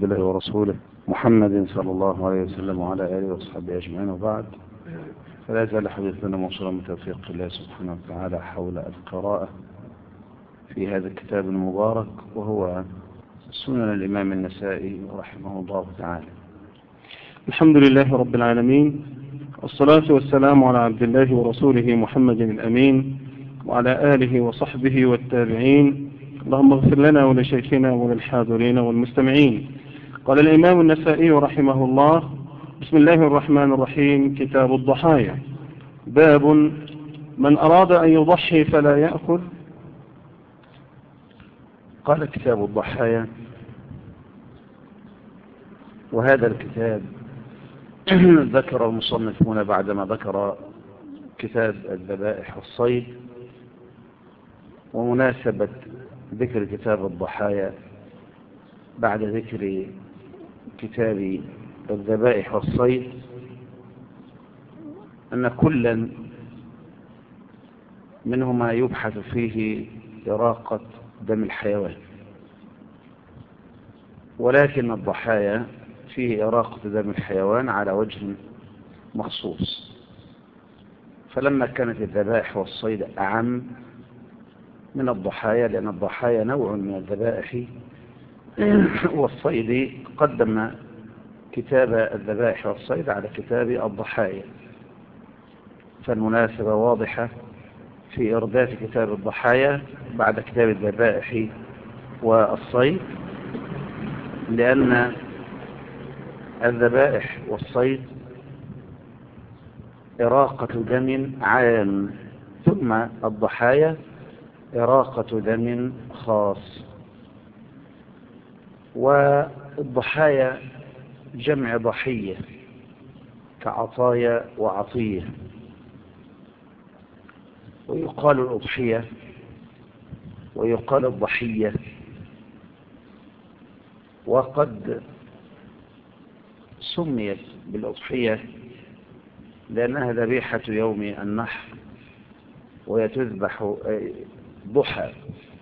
عبد الله ورسوله محمد صلى الله عليه وسلم وعلى آله وصحبه أجمعين، وبعد. فلا زال حديثنا موصولا بتوفيق الله سبحانه وتعالى حول القراءة في هذا الكتاب المبارك، وهو سنن الإمام النسائي رحمه الله تعالى. الحمد لله رب العالمين، والصلاة والسلام على عبد الله ورسوله محمد الأمين وعلى آله وصحبه والتابعين. اللهم اغفر لنا ولشيخنا وللحاضرين والمستمعين. قال الإمام النسائي رحمه الله: بسم الله الرحمن الرحيم. كتاب الضحايا. باب من أراد أن يضحي فلا يأكل. قال كتاب الضحايا، وهذا الكتاب ذكر المصنفون بعدما ذكر كتاب الذبائح والصيد، ومناسبة ذكر كتاب الضحايا بعد ذكر كتاب الذبائح والصيد أن كلا منهما يبحث فيه إراقة دم الحيوان، ولكن الضحايا فيه إراقة دم الحيوان على وجه مخصوص. فلما كانت الذبائح والصيد أعم من الضحايا، لأن الضحايا نوع من الذبائح والصيد، قدم كتاب الذبائح والصيد على كتاب الضحايا، فالمناسبة واضحة في إرداف كتاب الضحايا بعد كتاب الذبائح والصيد، لأن الذبائح والصيد إراقة دم عام، ثم الضحايا إراقة دم خاص. والضحايا جمع ضحية كعطايا وعطية، ويقال الأضحية ويقال الضحية. وقد سميت بالأضحية لأنها ذبيحة يوم النحر، وهي تذبح ضحى.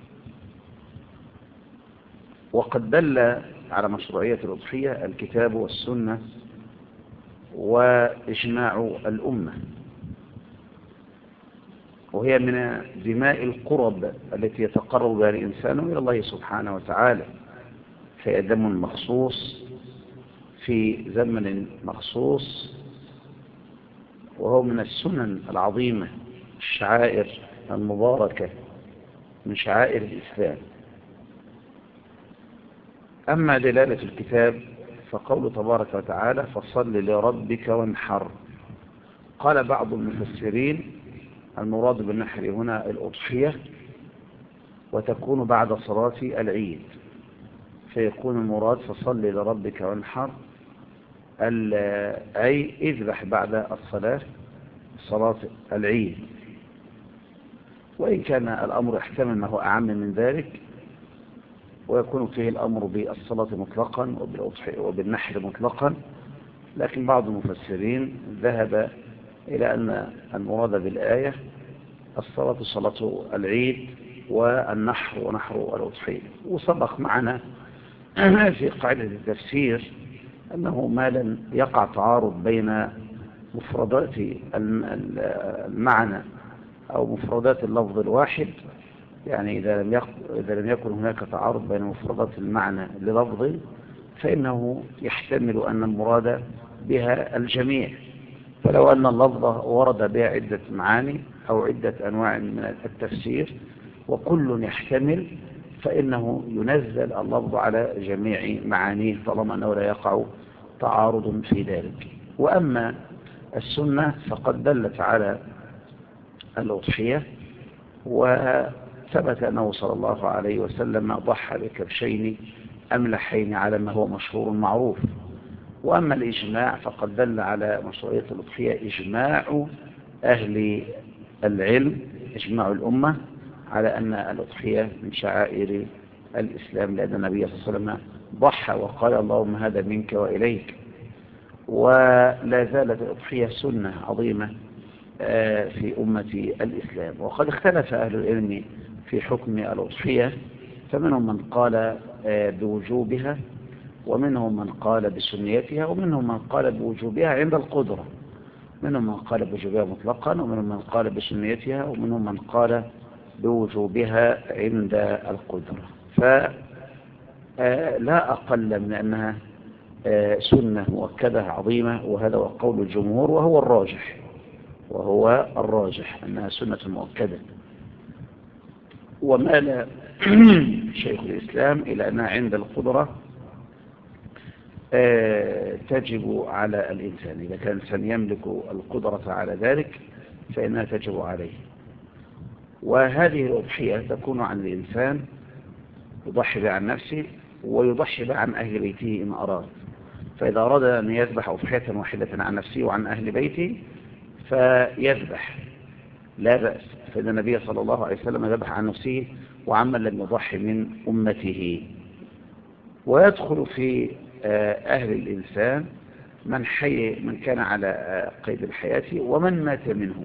وقد دل على مشروعية الأضحية الكتاب والسنة وإجماع الأمة، وهي من دماء القرب التي يتقرب بها الإنسان إلى الله سبحانه وتعالى، فهي دم مخصوص في زمن مخصوص، وهو من السنن العظيمة، الشعائر المباركة من شعائر الإسلام. أما دلالة الكتاب فقوله تبارك وتعالى: فصل لربك وانحر. قال بعض المفسرين المراد بالنحر هنا الأضحية، وتكون بعد صلاة العيد، فيكون المراد فصل لربك وانحر أي اذبح بعد الصلاة، صلاة العيد. وإن كان الأمر يحتمل ما هو أعم من ذلك، ويكون فيه الأمر بالصلاة مطلقا وبالنحر مطلقا، لكن بعض المفسرين ذهب إلى أن المراد بالآية الصلاة صلاة العيد، والنحر ونحر الأضحية. وسبق معنا في قاعدة التفسير أنه ما لم يقع تعارض بين مفردات المعنى أو مفردات اللفظ الواحد، يعني إذا لم يكن هناك تعارض بين مفردات المعنى للفظ، فإنه يحتمل أن المراد بها الجميع. فلو أن اللفظ ورد بها عدة معاني أو عدة أنواع من التفسير وكل يحتمل، فإنه ينزل اللفظ على جميع معانيه طالما أنه لا يقع تعارض في ذلك. وأما السنة فقد دلت على الأضحية، وثبت أنه صلى الله عليه وسلم ضحى بكبشين أملحين على ما هو مشهور معروف. وأما الإجماع فقد دل على مشروعية الأضحية إجماع أهل العلم، إجماع الأمة على أن الأضحية من شعائر الإسلام، لأن النبي صلى الله عليه وسلم ضحى وقال: اللهم هذا منك وإليك. ولا زالت الأضحية سنة عظيمة في أمة الإسلام. وقد اختلف أهل العلم في حكم الأضحية، فمنهم من قال بوجوبها، ومنهم من قال بسنيتها، ومنهم من قال بوجوبها عند القدرة. منهم من قال بوجوبها مطلقا، ومنهم من قال بسنيتها، ومنهم من قال بوجوبها عند القدرة. فلا أقل من أنها سنة مؤكدة عظيمة، وهذا هو قول الجمهور وهو الراجح أنها سنة مؤكدة. ومال شيخ الإسلام إلى أنها عند القدرة تجب على الإنسان، إذا كان الإنسان يملك القدرة على ذلك فإنها تجب عليه. وهذه الأضحية تكون عن الإنسان يضحي بها عن نفسه ويضحي بها عن أهل بيته إن أراد. فإذا أراد أن يذبح أضحية واحدة عن نفسه وعن أهل بيته فيذبح لا بأس، فإن النبي صلى الله عليه وسلم ذبح عن نفسه وعمن لم يضحي من أمته. ويدخل في أهل الإنسان من كان على قيد الحياة ومن مات منهم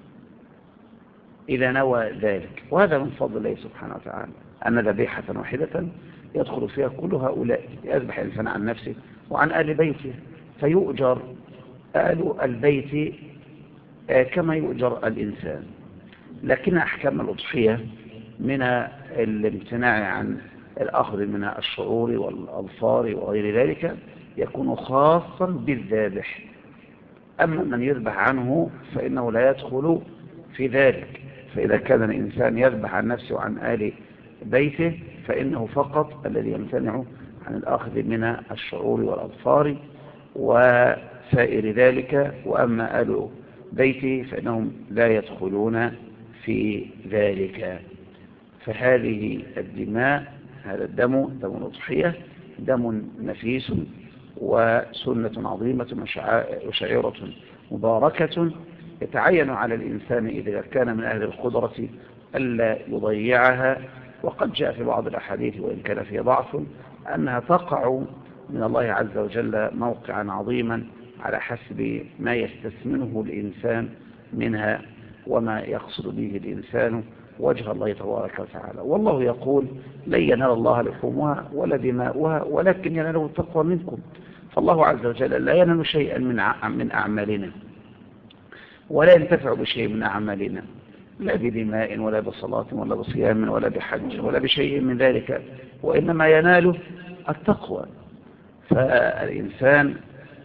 إذا نوى ذلك. وهذا من فضل الله سبحانه وتعالى أن ذبيحة واحدة يدخل فيها كل هؤلاء، يذبح الإنسان عن نفسه وعن أهل بيته، فيؤجر آل البيت كما يؤجر الإنسان. لكن أحكام الأضحية من الامتناع عن الأخذ من الشعور والأظفار وغير ذلك يكون خاصا بالذابح. أما من يذبح عنه فإنه لا يدخل في ذلك. فإذا كان الإنسان يذبح عن نفسه وعن آل بيته فإنه فقط الذي يمتنع عن الأخذ من الشعور والأظفار وسائر ذلك، وأما آل بيته فإنهم لا يدخلون في ذلك. فهذه الدماء، هذا الدم دم الأضحية دم نفيس وسنة عظيمة وشعيرة مباركة، يتعين على الإنسان إذا كان من أهل القدرة ألا يضيعها. وقد جاء في بعض الأحاديث وإن كان فيها ضعف أنها تقع من الله عز وجل موقعا عظيما على حسب ما يستثمنه الإنسان منها وما يقصد به الإنسان وجه الله تبارك وتعالى. والله يقول لن ينال الله لحومها ولا دماؤها ولكن يناله التقوى منكم. فالله عز وجل لا ينال شيئا من أعمالنا ولا ينتفع بشيء من أعمالنا، لا بدماء ولا بصلاة ولا بصيام ولا بحج ولا بشيء من ذلك، وإنما يناله التقوى. فالإنسان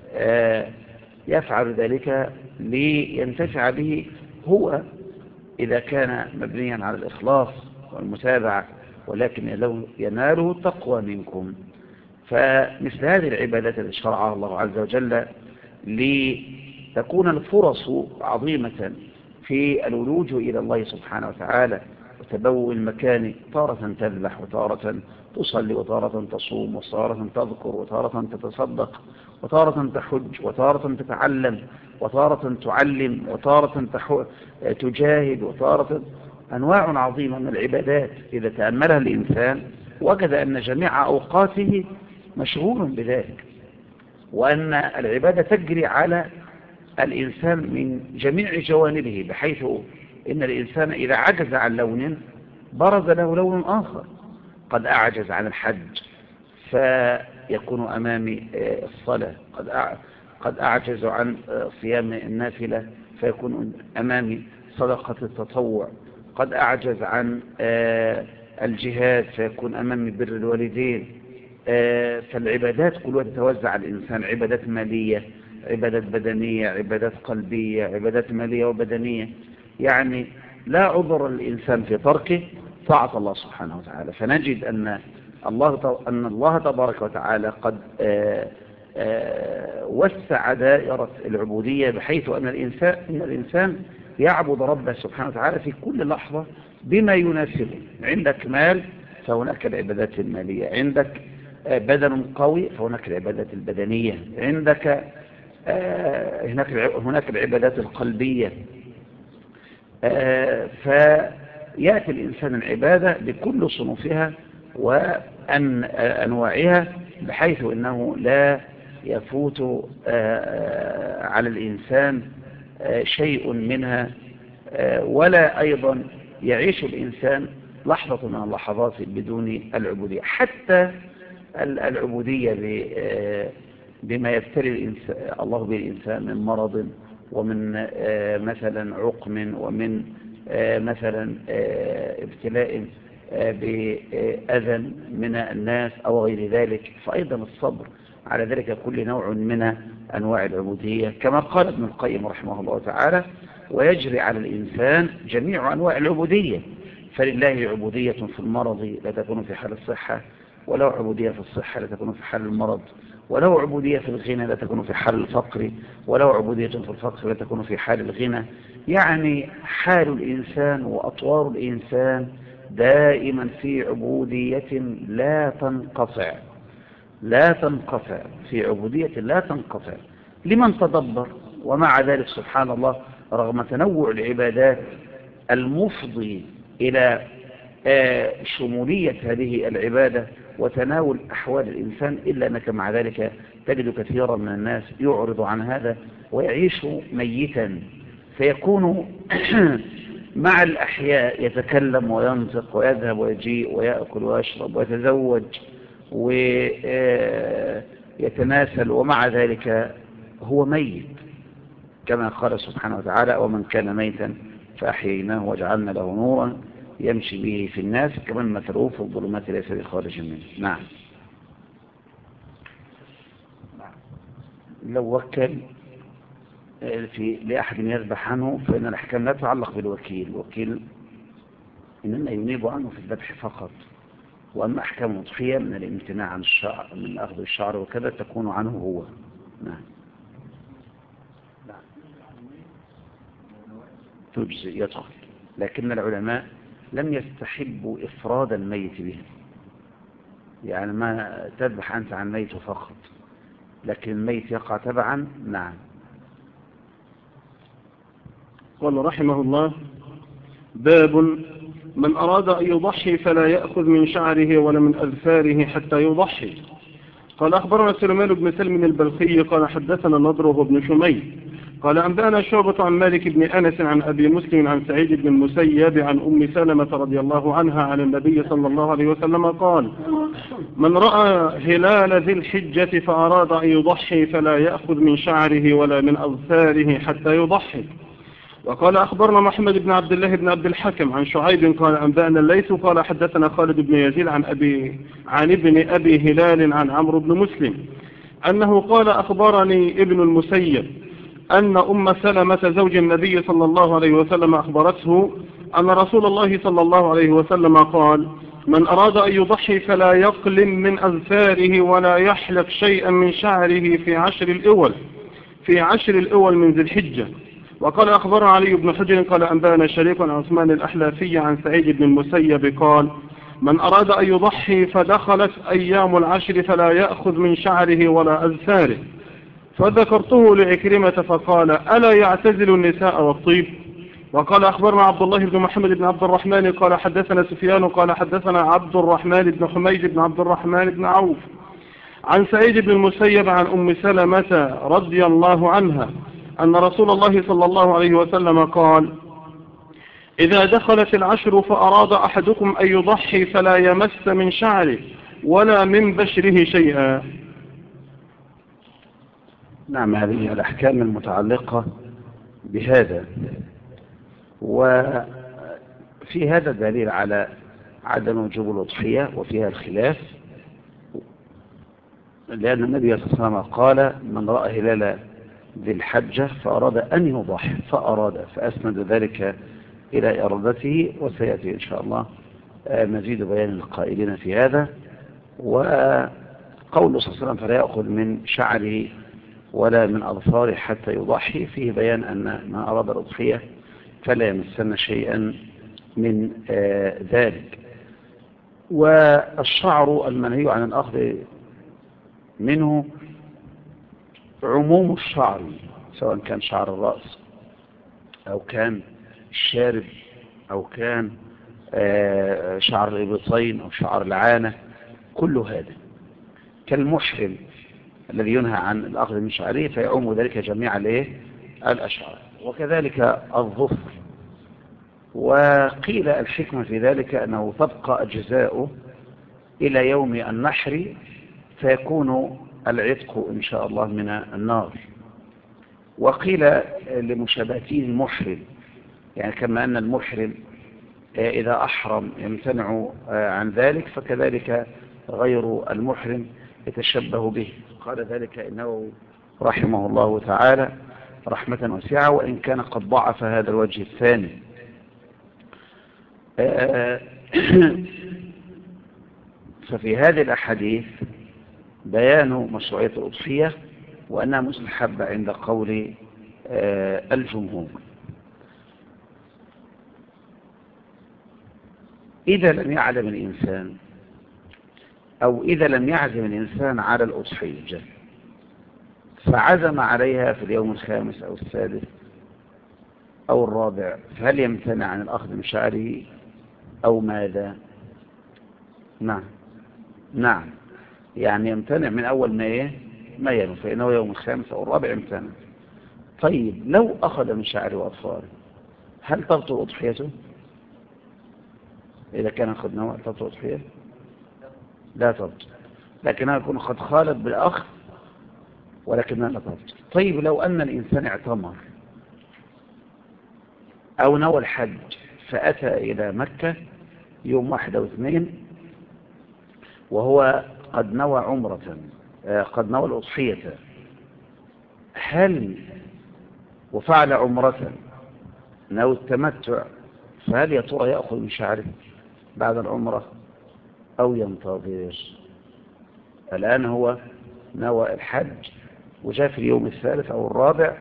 يفعل ذلك لينتفع به هو إذا كان مبنيا على الإخلاص والمتابعة، ولكن يناله التقوى منكم. فمثل هذه العبادات التي شرعها الله عز وجل لتكون الفرص عظيمة في الولوج إلى الله سبحانه وتعالى وتبوء المكان، تارة تذبح وتارة تصلي وتارة تصوم وتارة تذكر وتارة تتصدق وتارة تحج وتارة تتعلم وتارة تعلم وتارة تجاهد وتارة أنواع عظيمة من العبادات. إذا تأملها الإنسان وجد أن جميع أوقاته مشغول بذلك، وأن العبادة تجري على الإنسان من جميع جوانبه، بحيث إن الإنسان إذا عجز عن لون برز له لون آخر. قد أعجز عن الحج فيكون أمامي الصلاة، قد أعجز عن صيام النافلة فيكون أمامي صدقة التطوع، قد أعجز عن الجهاد فيكون أمامي بر الوالدين. فالعبادات كلها تتوزع على الإنسان: عبادات مالية، عبادات بدنية، عبادات قلبية، عبادات مالية وبدنية. يعني لا عذر للإنسان في تركه طاعة الله سبحانه وتعالى. فنجد أن الله تبارك وتعالى قد وسع دائرة العبودية، بحيث أن الإنسان يعبد ربه سبحانه وتعالى في كل لحظة بما يناسبه. عندك مال فهناك العبادات المالية، عندك بدن قوي فهناك العبادات البدنية، عندك هناك العبادات القلبية. فيأتي الإنسان العبادة بكل صنوفها وأنواعها، بحيث أنه لا يفوت على الإنسان شيء منها، ولا أيضا يعيش الإنسان لحظة من اللحظات بدون العبودية. حتى العبودية بما يبتلي الله به الإنسان من مرض، ومن مثلا عقم، ومن مثلا ابتلاء بأذى من الناس أو غير ذلك، فأيضا الصبر على ذلك كل نوع من أنواع العبودية، كما قال ابن القيم رحمه الله تعالى: ويجري على الإنسان جميع أنواع العبودية، فلله عبودية في المرض لا تكون في حال الصحة، ولو عبودية في الصحة لا تكون في حال المرض، ولو عبودية في الغنى لا تكون في حال الفقر، ولو عبودية في الفقر لا تكون في حال الغنى. يعني حال الإنسان وأطوار الإنسان دائما في عبودية لا تنقطع، لا تنقطع، في عبودية لا تنقطع لمن تدبر. ومع ذلك سبحان الله، رغم تنوع العبادات المفضي إلى شمولية هذه العبادة وتناول أحوال الإنسان، إلا أنك مع ذلك تجد كثيرا من الناس يعرض عن هذا ويعيش ميتا، فيكون مع الأحياء يتكلم وينطق ويذهب ويجيء ويأكل ويشرب ويتزوج ويتناسل، ومع ذلك هو ميت، كما قال سبحانه وتعالى: ومن كان ميتا فأحييناه وجعلنا له نورا يمشي به في الناس كمن مثله في الظلمات ليس بخارج منه. نعم. لو وكل لأحد يذبح عنه فإن الأحكام لا تتعلق بالوكيل، الوكيل إنما ينيب عنه في الذبح فقط، وأما أحكام الأضحية من الامتناع عن الشعر، من أخذ الشعر وكذا، تكون عنه هو. نعم. تجزي يدخل، لكن العلماء لم يستحبوا إفراد الميت به، يعني ما تذبح أنت عن ميت فقط، لكن الميت يقع تبعا. نعم. قال رحمه الله: باب من أراد أن يضحي فلا يأخذ من شعره ولا من أذفاره حتى يضحي. قال أخبرنا سليمان بن سلم البلخي قال حدثنا نضر بن شميل قال أنبأنا شعبة عن مالك بن أنس عن أبي مسلم عن سعيد بن المسيب عن أم سلمة رضي الله عنها عن النبي صلى الله عليه وسلم قال: من رأى هلال ذي الحجة فأراد أن يضحي فلا يأخذ من شعره ولا من أظفاره حتى يضحي. وقال أخبرنا محمد بن عبد الله بن عبد الحكم عن شعيب قال أنبأنا الليث قال حدثنا خالد بن يزيد عن ابن أبي هلال عن عمرو بن مسلم أنه قال: أخبرني ابن المسيب أن أم سلمة زوج النبي صلى الله عليه وسلم أخبرته أن رسول الله صلى الله عليه وسلم قال: من أراد أن يضحي فلا يقلم من أظفاره ولا يحلق شيئا من شعره في عشر الأول من ذي الحجة. وقال أخبرنا علي بن حجر قال أنبأنا شريك عن عثمان الأحلافي عن سعيد بن المسيب قال: من أراد أن يضحي فدخلت أيام العشر فلا يأخذ من شعره ولا أظفاره. فذكرته لعكرمة فقال: ألا يعتزل النساء والطيب؟ وقال أخبرنا عبد الله بن محمد بن عبد الرحمن قال حدثنا سفيان قال حدثنا عبد الرحمن بن حميد بن عبد الرحمن بن عوف عن سعيد بن المسيب عن أم سلمة رضي الله عنها أن رسول الله صلى الله عليه وسلم قال: إذا دخلت العشر فأراد أحدكم أن يضحي فلا يمس من شعره ولا من بشره شيئا. نعم. هذه الأحكام المتعلقة بهذا، وفي هذا دليل على عدم وجوب الأضحية وفيها الخلاف، لأن النبي صلى الله عليه وسلم قال: من رأى هلال ذي الحجة فأراد أن يضحي، فأسند ذلك إلى إرادته، وسيأتي إن شاء الله مزيد بيان القائلين في هذا. وقول صلى الله عليه وسلم: فلا يأخذ من شعره ولا من أظفاره حتى يضحي، فيه بيان أن من أراد الأضحية فلا يمسن شيئا من ذلك. والشعر المنهي عن الأخذ منه عموم الشعر، سواء كان شعر الرأس أو كان الشارب أو كان شعر الإبطين أو شعر العانة، كل هذا كالمحرم الذي ينهى عن الأخذ من شعره، فيعم ذلك جميع الأشعار، وكذلك الظفر. وقيل الحكمة في ذلك أنه تبقى أجزاؤه إلى يوم النحر فيكون العتق إن شاء الله من النار. وقيل لمشابهته المحرم، يعني كما أن المحرم إذا أحرم يمتنع عن ذلك، فكذلك غير المحرم يتشبه به. قال ذلك النووي رحمه الله تعالى رحمة واسعة، وإن كان قد ضعف هذا الوجه الثاني. ففي هذه الأحاديث بيان مشروعية الأضحية وأنها مستحبة عند قول الجمهور. إذا لم يعلم الإنسان أو إذا لم يعزم الإنسان على الأضحية فعزم عليها في اليوم الخامس أو السادس أو الرابع، فهل يمتنع عن الأخذ من شعره أو ماذا؟ نعم، يعني يمتنع من أول ما ينوي، فإنه يوم الخامس أو الرابع يمتنع. طيب لو أخذ من شعره وأظفاره هل تبطل أضحيته؟ إذا كان قد نوى تبطل أضحية؟ لا تبطل، لكنها يكون قد خالف بالأخذ ولكنها لا تبطل. طيب لو أن الإنسان اعتمر أو نوى الحج فأتى إلى مكة يوم 1 أو 2 وهو قد نوى عمرة، قد نوى الأضحية، هل وفعل عمرة نوى التمتع، فهل يا ترى يأخذ من شعره بعد العمرة أو ينتظر؟ الآن هو نوى الحج وجاء في اليوم الثالث أو الرابع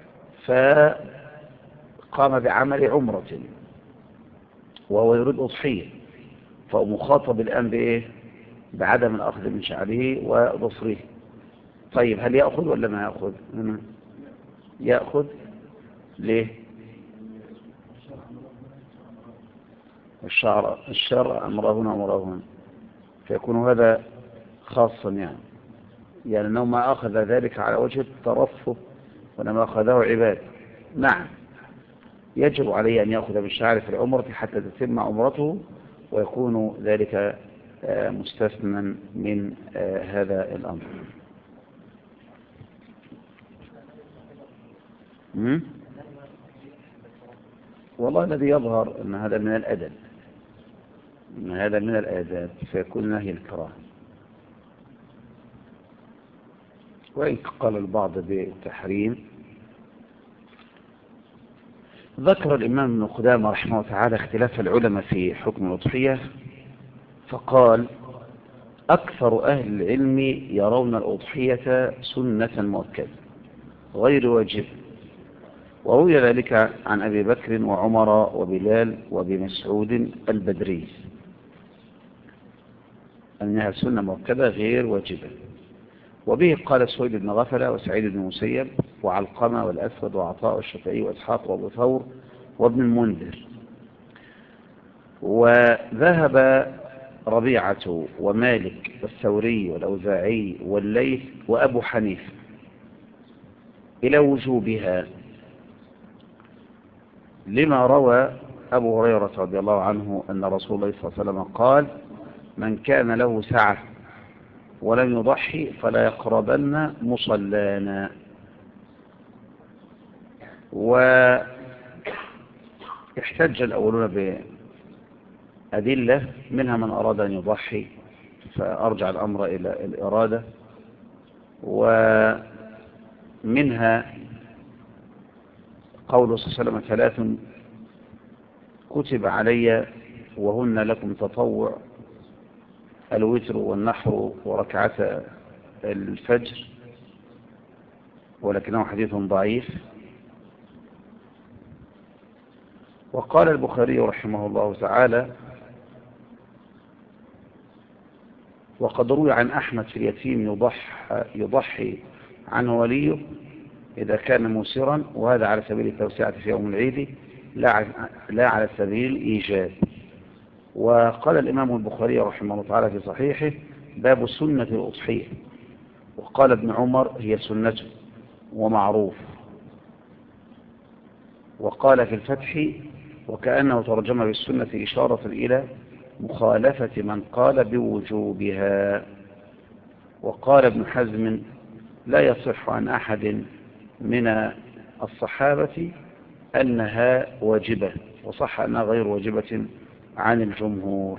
فقام بعمل عمرة وهو يريد أضحية، فهو مخاطب الآن بإيه؟ بعدم الأخذ من شعره وظفره. طيب هل يأخذ ولا ما يأخذ؟ يأخذ. ليه؟ الشرع أمرهن وأمرهن، فيكون هذا خاصا يعني أنه ما أخذ ذلك على وجه الترفه وإنما أخذه عباد. نعم، يجب عليه أن يأخذ من شعره في العمرة حتى تتم عمرته ويكون ذلك مستثنى من هذا الأمر. والله الذي يظهر أن هذا من الأدب، أن هذا من الآداب، فيكون نهي الكراهة، وإن قال البعض بالتحريم. ذكر الإمام ابن قدامة رحمه الله تعالى اختلاف العلماء في حكم الأضحية، فقال: أكثر أهل العلم يرون الأضحية سنة مؤكدة غير واجب، وروي ذلك عن أبي بكر وعمر وبلال وابي مسعود البدري أنها سنة مؤكدة غير واجبة. وبه قال سويد بن غفلة وسعيد بن مسيب وعلقمة والأسود وعطاء والشافعي وإسحاق وأبو ثور وابن المنذر. وذهب ربيعة ومالك والثوري والأوزاعي والليث وأبو حنيفة إلى وجوبها، لما روى أبو هريرة رضي الله عنه أن رسول الله صلى الله عليه وسلم قال: من كان له سعة ولم يضحي فلا يقربن مصلانا. واحتج الأولون بأدلة، منها من أراد أن يضحي فأرجع الأمر إلى الإرادة، ومنها قوله صلى الله عليه وسلم: 3 كتب علي وهن لكم تطوع: الوتر والنحر وركعة الفجر، ولكنه حديث ضعيف. وقال البخاري رحمه الله تعالى: وقد روي عن أحمد في اليتيم يضحي عنه وليه إذا كان موسرا، وهذا على سبيل التوسعة في يوم العيد لا على سبيل الإيجاب. وقال الإمام البخاري رحمه الله تعالى في صحيحه: باب سنة الأضحية. وقال ابن عمر: هي سنة ومعروف. وقال في الفتح: وكأنه ترجم بالسنة إشارة إلى مخالفة من قال بوجوبها. وقال ابن حزم لا يصح عن أحد من الصحابة أنها واجبة، وصح أنها غير واجبة عن الجمهور.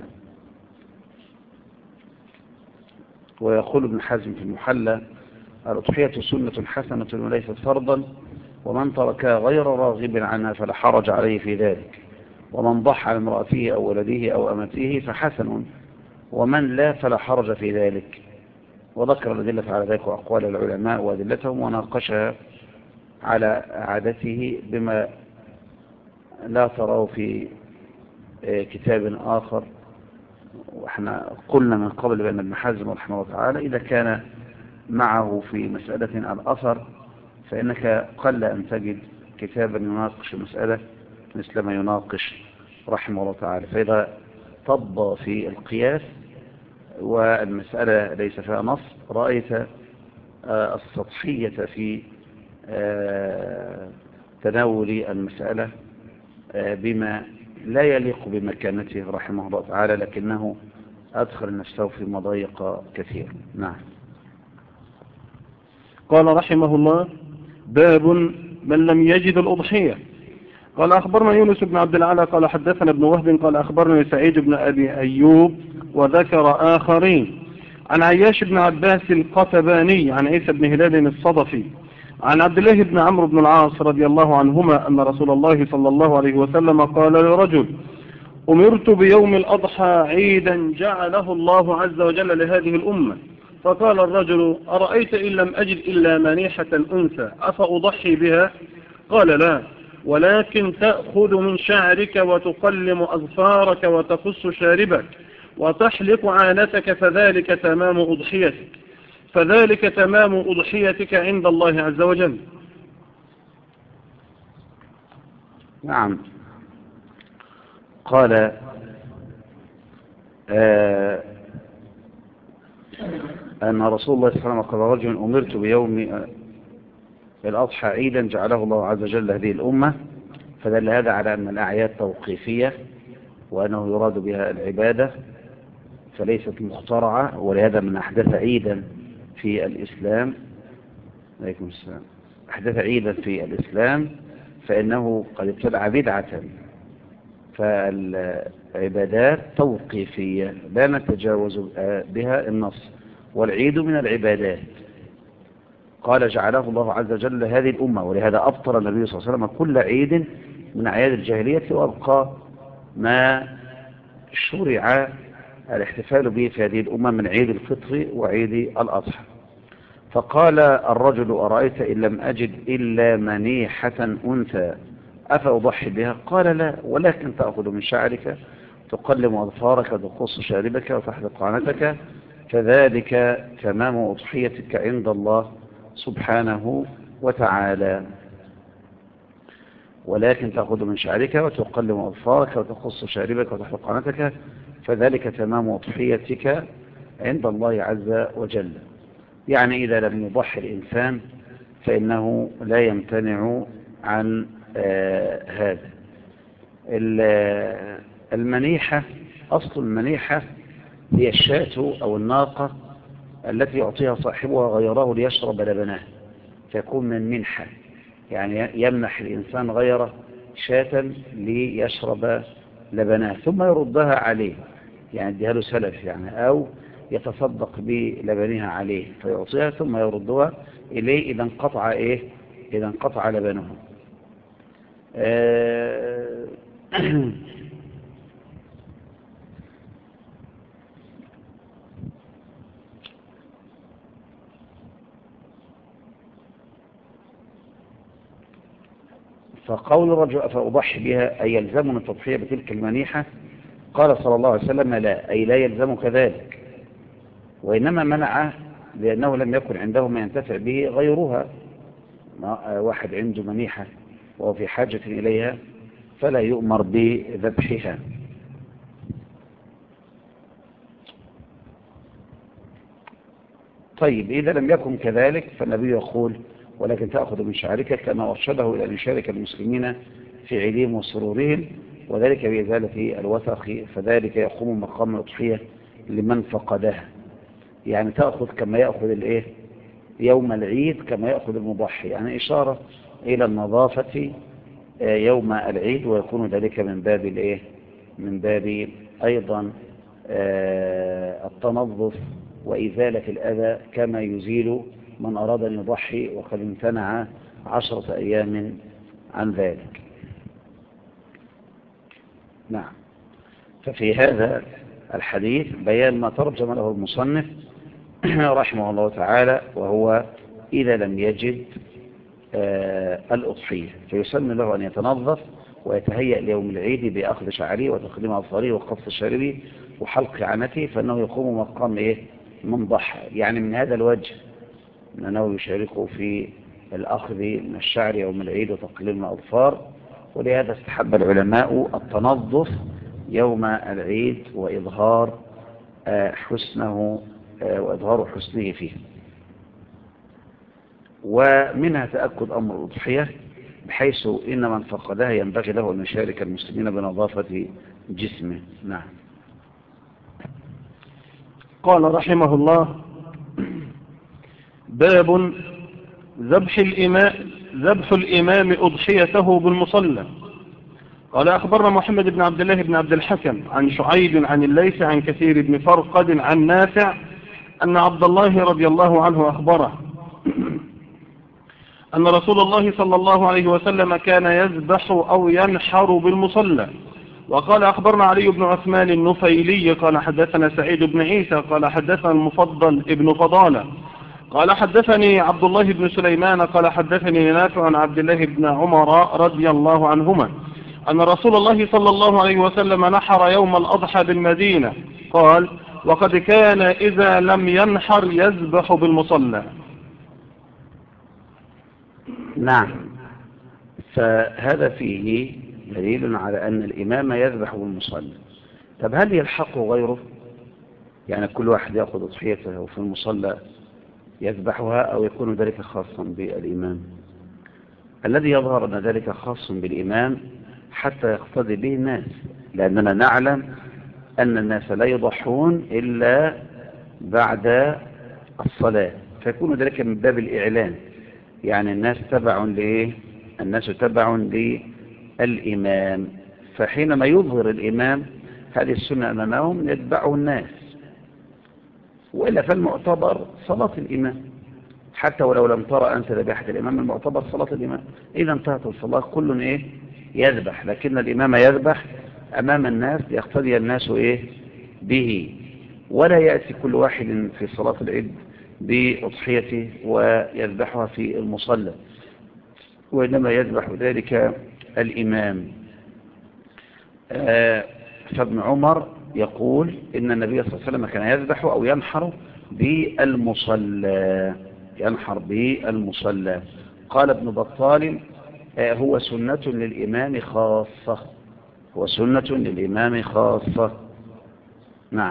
ويقول ابن حزم في المحلى الأضحية سنة حسنة وليست فرضا، ومن تركها غير راغب عنها فلا حرج عليه في ذلك، ومن ضحى لامرأته أو ولده أو أمته فحسن، ومن لا فلا حرج في ذلك. وذكر الأدلة على ذلك وأقوال العلماء وأدلتهم، وناقشها على عادته بما لا تراه في كتاب آخر. وإحنا قلنا من قبل بأن ابن حزم رحمه الله تعالى إذا كان معه في مسألة الأثر فإنك قل أن تجد كتابا يناقش مسألة مثل ما يناقش رحمه الله تعالى. فإذا طب في القياس والمسألة ليس فيها نص رأيت السطحية في تناول المسألة بما لا يليق بمكانته رحمه الله تعالى، لكنه أدخل نفسه في مضايق كثير. نعم. قال رحمه الله: باب من لم يجد الأضحية. قال أخبرنا يونس بن عبد العالى قال حدثنا ابن وهب قال أخبرني سعيد بن أبي أيوب وذكر آخرين عن عياش بن عباس القتباني عن عيسى بن هلال الصدفي عن عبد الله بن عمرو بن العاص رضي الله عنهما أن رسول الله صلى الله عليه وسلم قال لرجل: أمرت بيوم الأضحى عيدا جعله الله عز وجل لهذه الأمة. فقال الرجل: أرأيت إن لم أجد إلا منيحة أنثى أفأضحي بها؟ قال: لا، ولكن تأخذ من شعرك وتقلم أظفارك وتقص شاربك وتحلق عانتك فذلك تمام أضحيتك عند الله عز وجل. نعم. قال أن رسول الله صلى الله عليه وسلم قال: رجل أمرت بيوم الأضحى عيدا جعله الله عز وجل هذه الأمة. فدل هذا على أن الأعياد توقيفية وأنه يراد بها العبادة فليست مخترعة، ولهذا من أحدث عيدا في الإسلام عليكم السلام أحدث عيدا في الإسلام فإنه قد ابتدع بدعة. فالعبادات توقيفية لا نتجاوز بها النص، والعيد من العبادات. قال: جعله الله عز وجل هذه الأمة، ولهذا أبطل النبي صلى الله عليه وسلم كل عيد من أعياد الجاهلية، وأبقى ما شرع الاحتفال به في هذه الأمة من عيد الفطر وعيد الأضحى. فقال الرجل: أرأيت إن لم أجد إلا منيحة أنثى أفأضحي بها؟ قال: لا، ولكن تأخذ من شعرك تقلم أظفارك وتقص شاربك وتحلق عانتك فذلك تمام أضحيتك عند الله سبحانه وتعالى. ولكن تأخذ من شعرك وتقلم أظفارك وتقص شاربك وتحلق عانتك فذلك تمام أضحيتك عند الله عز وجل. يعني إذا لم يضحي الإنسان فإنه لا يمتنع عن هذا. المنيحة، أصل المنيحة هي الشاة أو الناقة التي يعطيها صاحبها غيره ليشرب لبنها، فيكون من منحة، يعني يمنح الإنسان غيره شاة ليشرب لبنها ثم يردها عليه، يعني اديها له سلف يعني، أو يتصدق بلبنها عليه فيعطيها ثم يردها إليه إذا انقطع إذا انقطع لبنها. فقول الرجل فأضحي بها أي يلزمني التضحية بتلك المنيحة؟ قال صلى الله عليه وسلم: لا، أي لا يلزم كذلك، وإنما منعه لأنه لم يكن عنده ما ينتفع به غيرها. واحد عنده منيحة وهو في حاجة إليها فلا يؤمر بذبحها. طيب، إذا لم يكن كذلك فالنبي يقول: ولكن تأخذ من شعرك، كما أرشده إلى أن يشارك المسلمين في عيدهم وسرورهم، وذلك بإزالة الوثق، فذلك يقوم مقام الأضحية لمن فقدها. يعني تأخذ كما يأخذ الإيه يوم العيد كما يأخذ المضحي، يعني إشارة إلى النظافة يوم العيد، ويكون ذلك من باب الإيه من باب أيضا التنظف وإزالة الأذى، كما يزيل من أراد أن يضحي وقد امتنع 10 أيام عن ذلك. نعم. ففي هذا الحديث بيان ما ترجم له المصنف رحمه الله تعالى، وهو إذا لم يجد الأضحية فيسن له أن يتنظف ويتهيأ ليوم العيد بأخذ شعره وتقديم أظفاره وقص شاربه وحلق عنته، فإنه يقوم مقام إيه من ضحى. يعني من هذا الوجه أنه يشاركه في الأخذ من الشعر يوم العيد وتقليم الأظفار، ولهذا استحب العلماء التنظف يوم العيد وإظهار حسنه وإظهار حسنه فيه. ومنها تأكد أمر الأضحية، بحيث إن من فقدها ينبغي له أن يشارك المسلمين بنظافة جسمه. نعم. قال رحمه الله: باب ذبح الإمام أضحيته بالمصلى. قال أخبرنا محمد بن عبد الله بن عبد الحكم عن شعيب عن الليث عن كثير بن فرقد عن نافع أن عبد الله رضي الله عنه أخبره أن رسول الله صلى الله عليه وسلم كان يذبح أو ينحر بالمصلى. وقال أخبرنا علي بن عثمان النفيلي قال حدثنا سعيد بن عيسى قال حدثنا المفضل ابن فضالة قال حدثني عبد الله بن سليمان قال حدثني نافع عن عبد الله بن عمر رضي الله عنهما أن رسول الله صلى الله عليه وسلم نحر يوم الأضحى بالمدينة. قال: وقد كان إذا لم ينحر يذبح بالمصلى. نعم. فهذا فيه دليل على أن الإمام يذبح بالمصلى. طب هل يلحقه غيره؟ يعني كل واحد يأخذ أضحيته في المصلى يذبحها، أو يكون ذلك خاصا بالإمام؟ الذي يظهر أن ذلك خاص بالإمام حتى يقتدي به الناس، لأننا نعلم أن الناس لا يضحون إلا بعد الصلاة، فيكون ذلك من باب الإعلان. يعني الناس تبع لإيه؟ الناس تبع للإمام، فحينما يظهر الإمام هذه السنة أمامهم يتبعه الناس، وإلا فالمعتبر صلاة الإمام، حتى ولو لم ترى أنت ذبيحة الإمام المعتبر صلاة الإمام. إذا انتهت الصلاة كل إيه يذبح، لكن الإمام يذبح أمام الناس ليقتدي الناس إيه به، ولا يأتي كل واحد في صلاة العيد بأضحيته ويذبحها في المصلى، وإنما يذبح ذلك الإمام. فابن عمر يقول إن النبي صلى الله عليه وسلم كان يذبح أو ينحر بالمصلى، ينحر بالمصلى. قال ابن بطال: هو سنة للإمام خاصة، هو سنة للإمام خاصة. نعم.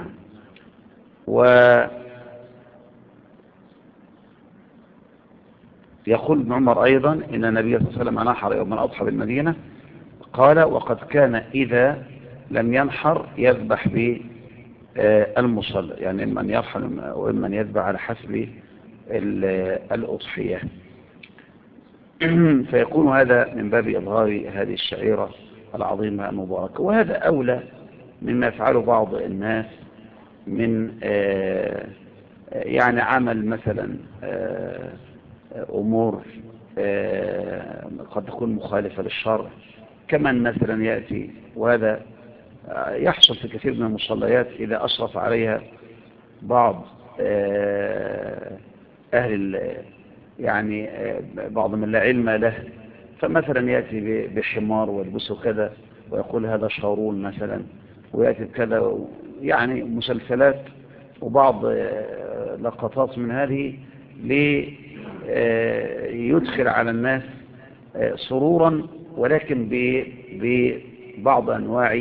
يقول ابن عمر أيضا إن النبي صلى الله عليه وسلم نحر يوم الأضحى بالمدينة. قال: وقد كان إذا لم ينحر يذبح بالمصلى، يعني إما يرحل وإما يذبح على حسب الأضحية. فيكون هذا من باب إظهار هذه الشعيرة العظيمة المباركة، وهذا أولى مما يفعله بعض الناس من يعني عمل مثلا أمور قد تكون مخالفة للشرع، كمان مثلا يأتي، وهذا يحصل في كثير من المصليات إذا أشرف عليها بعض أهل يعني بعض من لا علم له، فمثلا يأتي بحمار ويلبسه كذا ويقول هذا شارون مثلا، ويأتي بكذا، يعني مسلسلات وبعض لقطات من هذه ليدخل على الناس سرورا، ولكن ببعض أنواع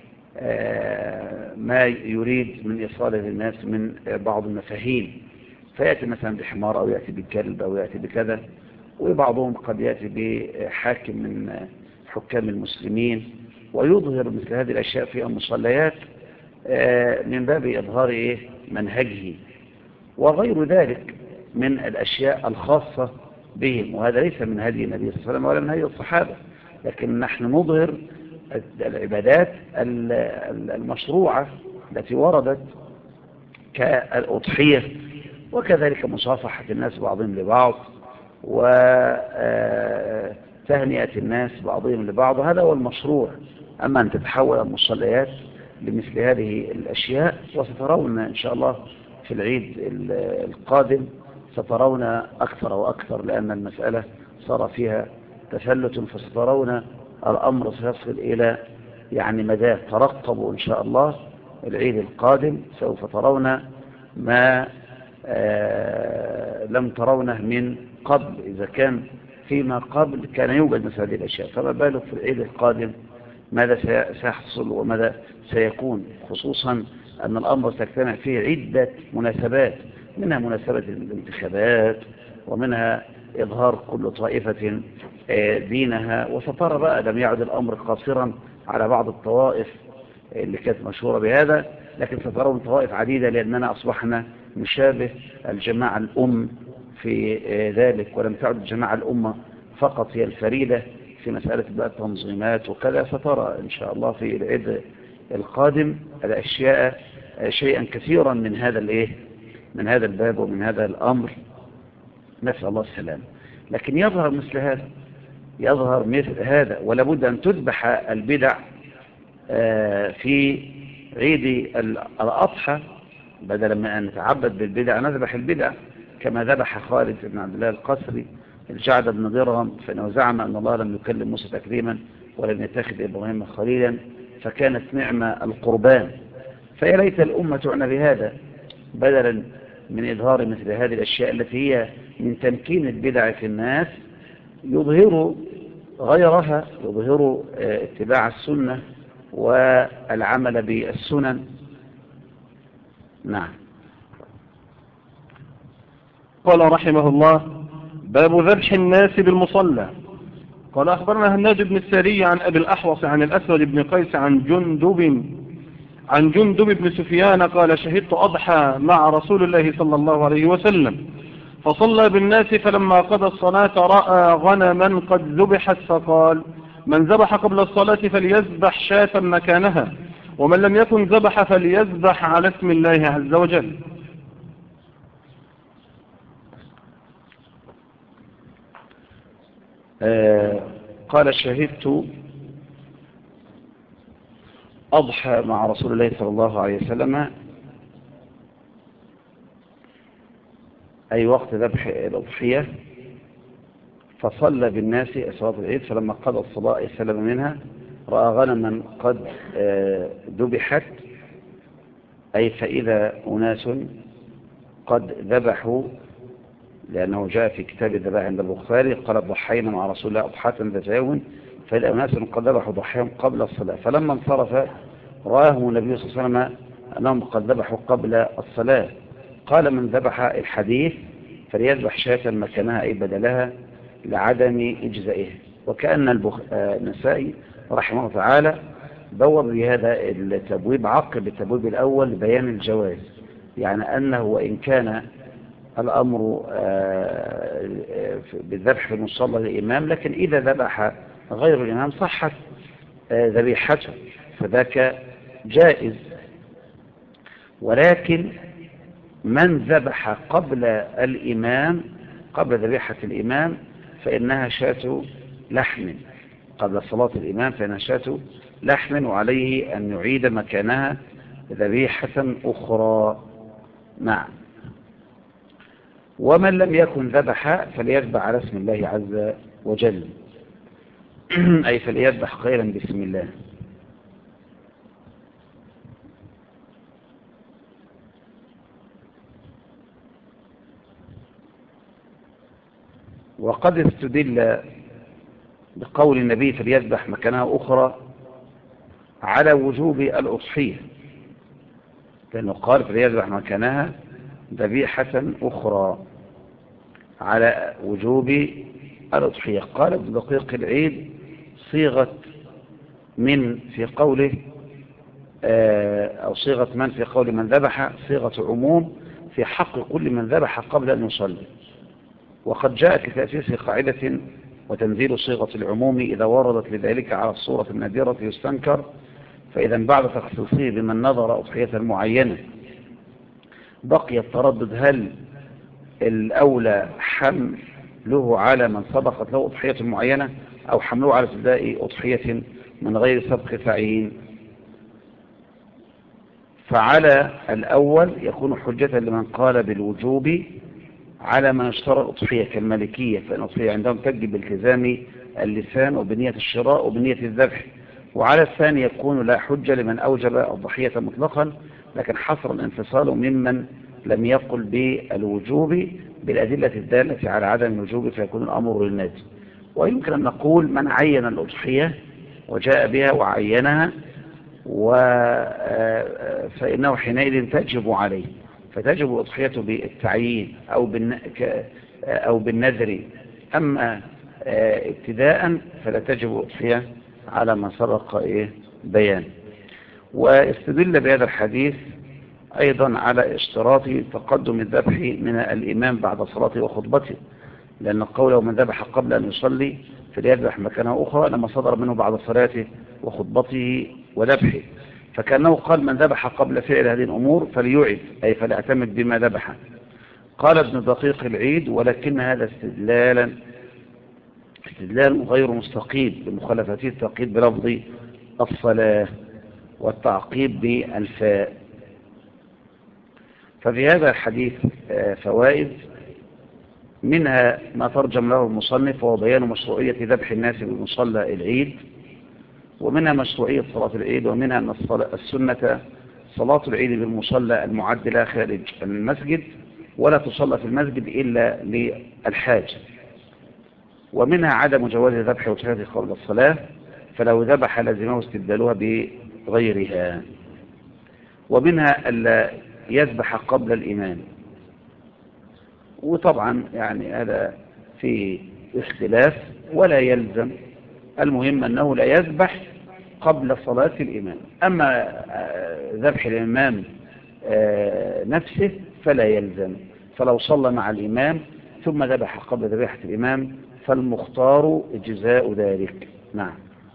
ما يريد من إيصاله للناس من بعض المفاهيم، فيأتي مثلا بحمار أو يأتي بكلب أو يأتي بكذا، وبعضهم قد يأتي بحاكم من حكام المسلمين، ويظهر مثل هذه الأشياء في المصليات من باب إظهار منهجه وغير ذلك من الأشياء الخاصة بهم، وهذا ليس من هدي النبي صلى الله عليه وسلم ولا من هدي الصحابة، لكن نحن نظهر العبادات المشروعة التي وردت كالأضحية، وكذلك مصافحة الناس بعضهم لبعض وتهنئة الناس بعضهم لبعض، هذا هو المشروع. أما أن تتحول المصليات لمثل هذه الأشياء، وسترون إن شاء الله في العيد القادم سترون أكثر وأكثر، لأن المسألة صار فيها تفلت، فسترون الأمر سيصل إلى يعني مداه. ترقبوا إن شاء الله العيد القادم، سوف ترون ما لم ترونه من قبل. إذا كان فيما قبل كان يوجد مثل هذه الأشياء، فما بالك في العيد القادم ماذا سيحصل وماذا سيكون، خصوصا أن الأمر سيجتمع فيه عدة مناسبات، منها مناسبة الانتخابات، ومنها إظهار كل طائفة دينها. وسترى بقى لم يعد الأمر قاصرا على بعض الطوائف اللي كانت مشهورة بهذا، لكن سترون طوائف عديدة، لأننا أصبحنا نشابه الجماعة الأم في ذلك، ولم تعد الجماعة الأمة فقط هي الفريدة في مسألة بقى التنظيمات وكذا. سترى إن شاء الله في العيد القادم الأشياء شيئا كثيرا من هذا من هذا الباب ومن هذا الأمر، نسأل الله السلام. لكن يظهر مثل هذا، ولا بد أن تذبح البدع في عيد الأضحى، بدلا من أن نتعبد بالبدع نذبح البدع، كما ذبح خالد بن عبد الله القسري الجعد بن درهم، فإنه زعم أن الله لم يكلم موسى تكريما ولم يتخذ إبراهيم خليلا، فكانت نعمة القربان. فيا ليت الأمة تعنى بهذا، بدلا من إظهار مثل هذه الأشياء التي هي من تمكين البدع في الناس، يظهر غيرها، يظهر اتباع السنة والعمل بالسنن. نعم. قال رحمه الله: باب ذبح الناس بالمصلى. قال أخبرنا هناد بن السري عن أبي الأحوص عن الأسود بن قيس عن جندب بن سفيان قال: شهدت أضحى مع رسول الله صلى الله عليه وسلم، فصلى بالناس، فلما قضى الصلاة رأى غنما قد ذبحت، فقال: من ذبح قبل الصلاة فليذبح شاة مكانها، ومن لم يكن ذبح فليذبح على اسم الله عز وجل. قال: شهدت أضحى مع رسول الله صلى الله عليه وسلم، أي وقت ذبح الأضحية، فصلى بالناس صلاة العيد، فلما قضى الصلاة سلم منها رأى غنما قد ذبحت، أي فإذا أناس قد ذبحوا، لأنه جاء في كتاب الذبائح عند البخاري قال: ضحينا مع رسول الله أضحاة ذات يوم، فإذا أناس قد ذبحوا ضحيهم قبل الصلاة، فلما انصرف رآهم النبي صلى الله عليه وسلم أنهم قد ذبحوا قبل الصلاة. قال: من ذبح الحديث فليذبح شاة مكانها، أي بدلها، لعدم إجزائه. وكأن النسائي رحمه الله تعالى بوب بهذا التبويب عقب التبويب الأول لبيان الجواز، يعني أنه وإن كان الأمر بالذبح في المصلى للإمام، لكن إذا ذبح غير الإمام صحت ذبيحته، فذاك جائز. ولكن من ذبح قبل الإمام، قبل ذبيحة الإمام، فإنها شاة لحم، قبل صلاة الإمام فإنها شاة لحم، وعليه أن يعيد مكانها ذبيحة أخرى. نعم. ومن لم يكن ذبح فليذبح على اسم الله عز وجل، أي فليذبح خيرا بسم الله. وقد استدل بقول النبي فليذبح مكانها أخرى على وجوب الأضحية، لأنه قال فليذبح مكانها ذبيحة أخرى على وجوب الأضحية. قال ابن دقيق العيد: صيغة من في قوله أو صيغة من في قول من ذبح صيغة عموم، في حق كل من ذبح قبل أن يصلي. وقد جاء في تأسيس قاعدة وتنزيل صيغة العموم إذا وردت لذلك على الصورة النادرة يستنكر، فإذا بعد تخصيصه بمن نظر أضحية معينة بقي التردد هل الأولى حمله على من سبقت له أضحية معينة أو حمله على ابتداء أضحية من غير سبق تعيين. فعلى الأول يكون حجة لمن قال بالوجوب على من اشترى الأضحية كالمالكية، فإن الأضحية عندهم تجب بالتزام اللسان وبنية الشراء وبنية الذبح. وعلى الثاني يكون لا حجة لمن أوجب الضحية مطلقا لكن حصر الانفصال ممن لم يقل بالوجوب بالأدلة الدالة على عدم الوجوب فيكون الأمر للناس. ويمكن أن نقول من عين الأضحية وجاء بها وعينها فإنه حينئذ تجب عليه، فتجب الأضحية بالتعيين أو بالنذر. أما ابتداء فلا تجب الأضحية على ما سبق بيان. واستدل بهذا الحديث أيضا على اشتراط تقدم الذبح من الإمام بعد صلاته وخطبته، لأن قوله من ذبح قبل أن يصلي فليذبح مكانه أخرى لما صدر منه بعد صلاته وخطبته وذبحه، فكأنه قال من ذبح قبل فعل هذه الأمور فليعد أي فليعتمد بما ذبح. قال ابن دقيق العيد ولكن هذا استدلال غير مستقيم لمخالفته التقييد بلفظ الصلاة والتعقيب بالفاء. ففي هذا الحديث فوائد، منها ما ترجم له المصنف وهو بيان مشروعية ذبح الناس بمصلى العيد، ومنها مشروعية صلاة العيد، ومنها أن السنة صلاة العيد بالمصلى المعد لها خارج المسجد ولا تصلى في المسجد إلا للحاج، ومنها عدم جواز ذبح وجهته قبل الصلاة فلو ذبح لازمه استبدالها بغيرها، ومنها ألا يذبح قبل الإمام. وطبعا يعني هذا في اختلاف ولا يلزم، المهم أنه لا يذبح قبل صلاة الإمام. أما ذبح الإمام نفسه فلا يلزم، فلو صلى مع الإمام ثم ذبح قبل ذبيحة الإمام فالمختار إجزاء ذلك. نعم.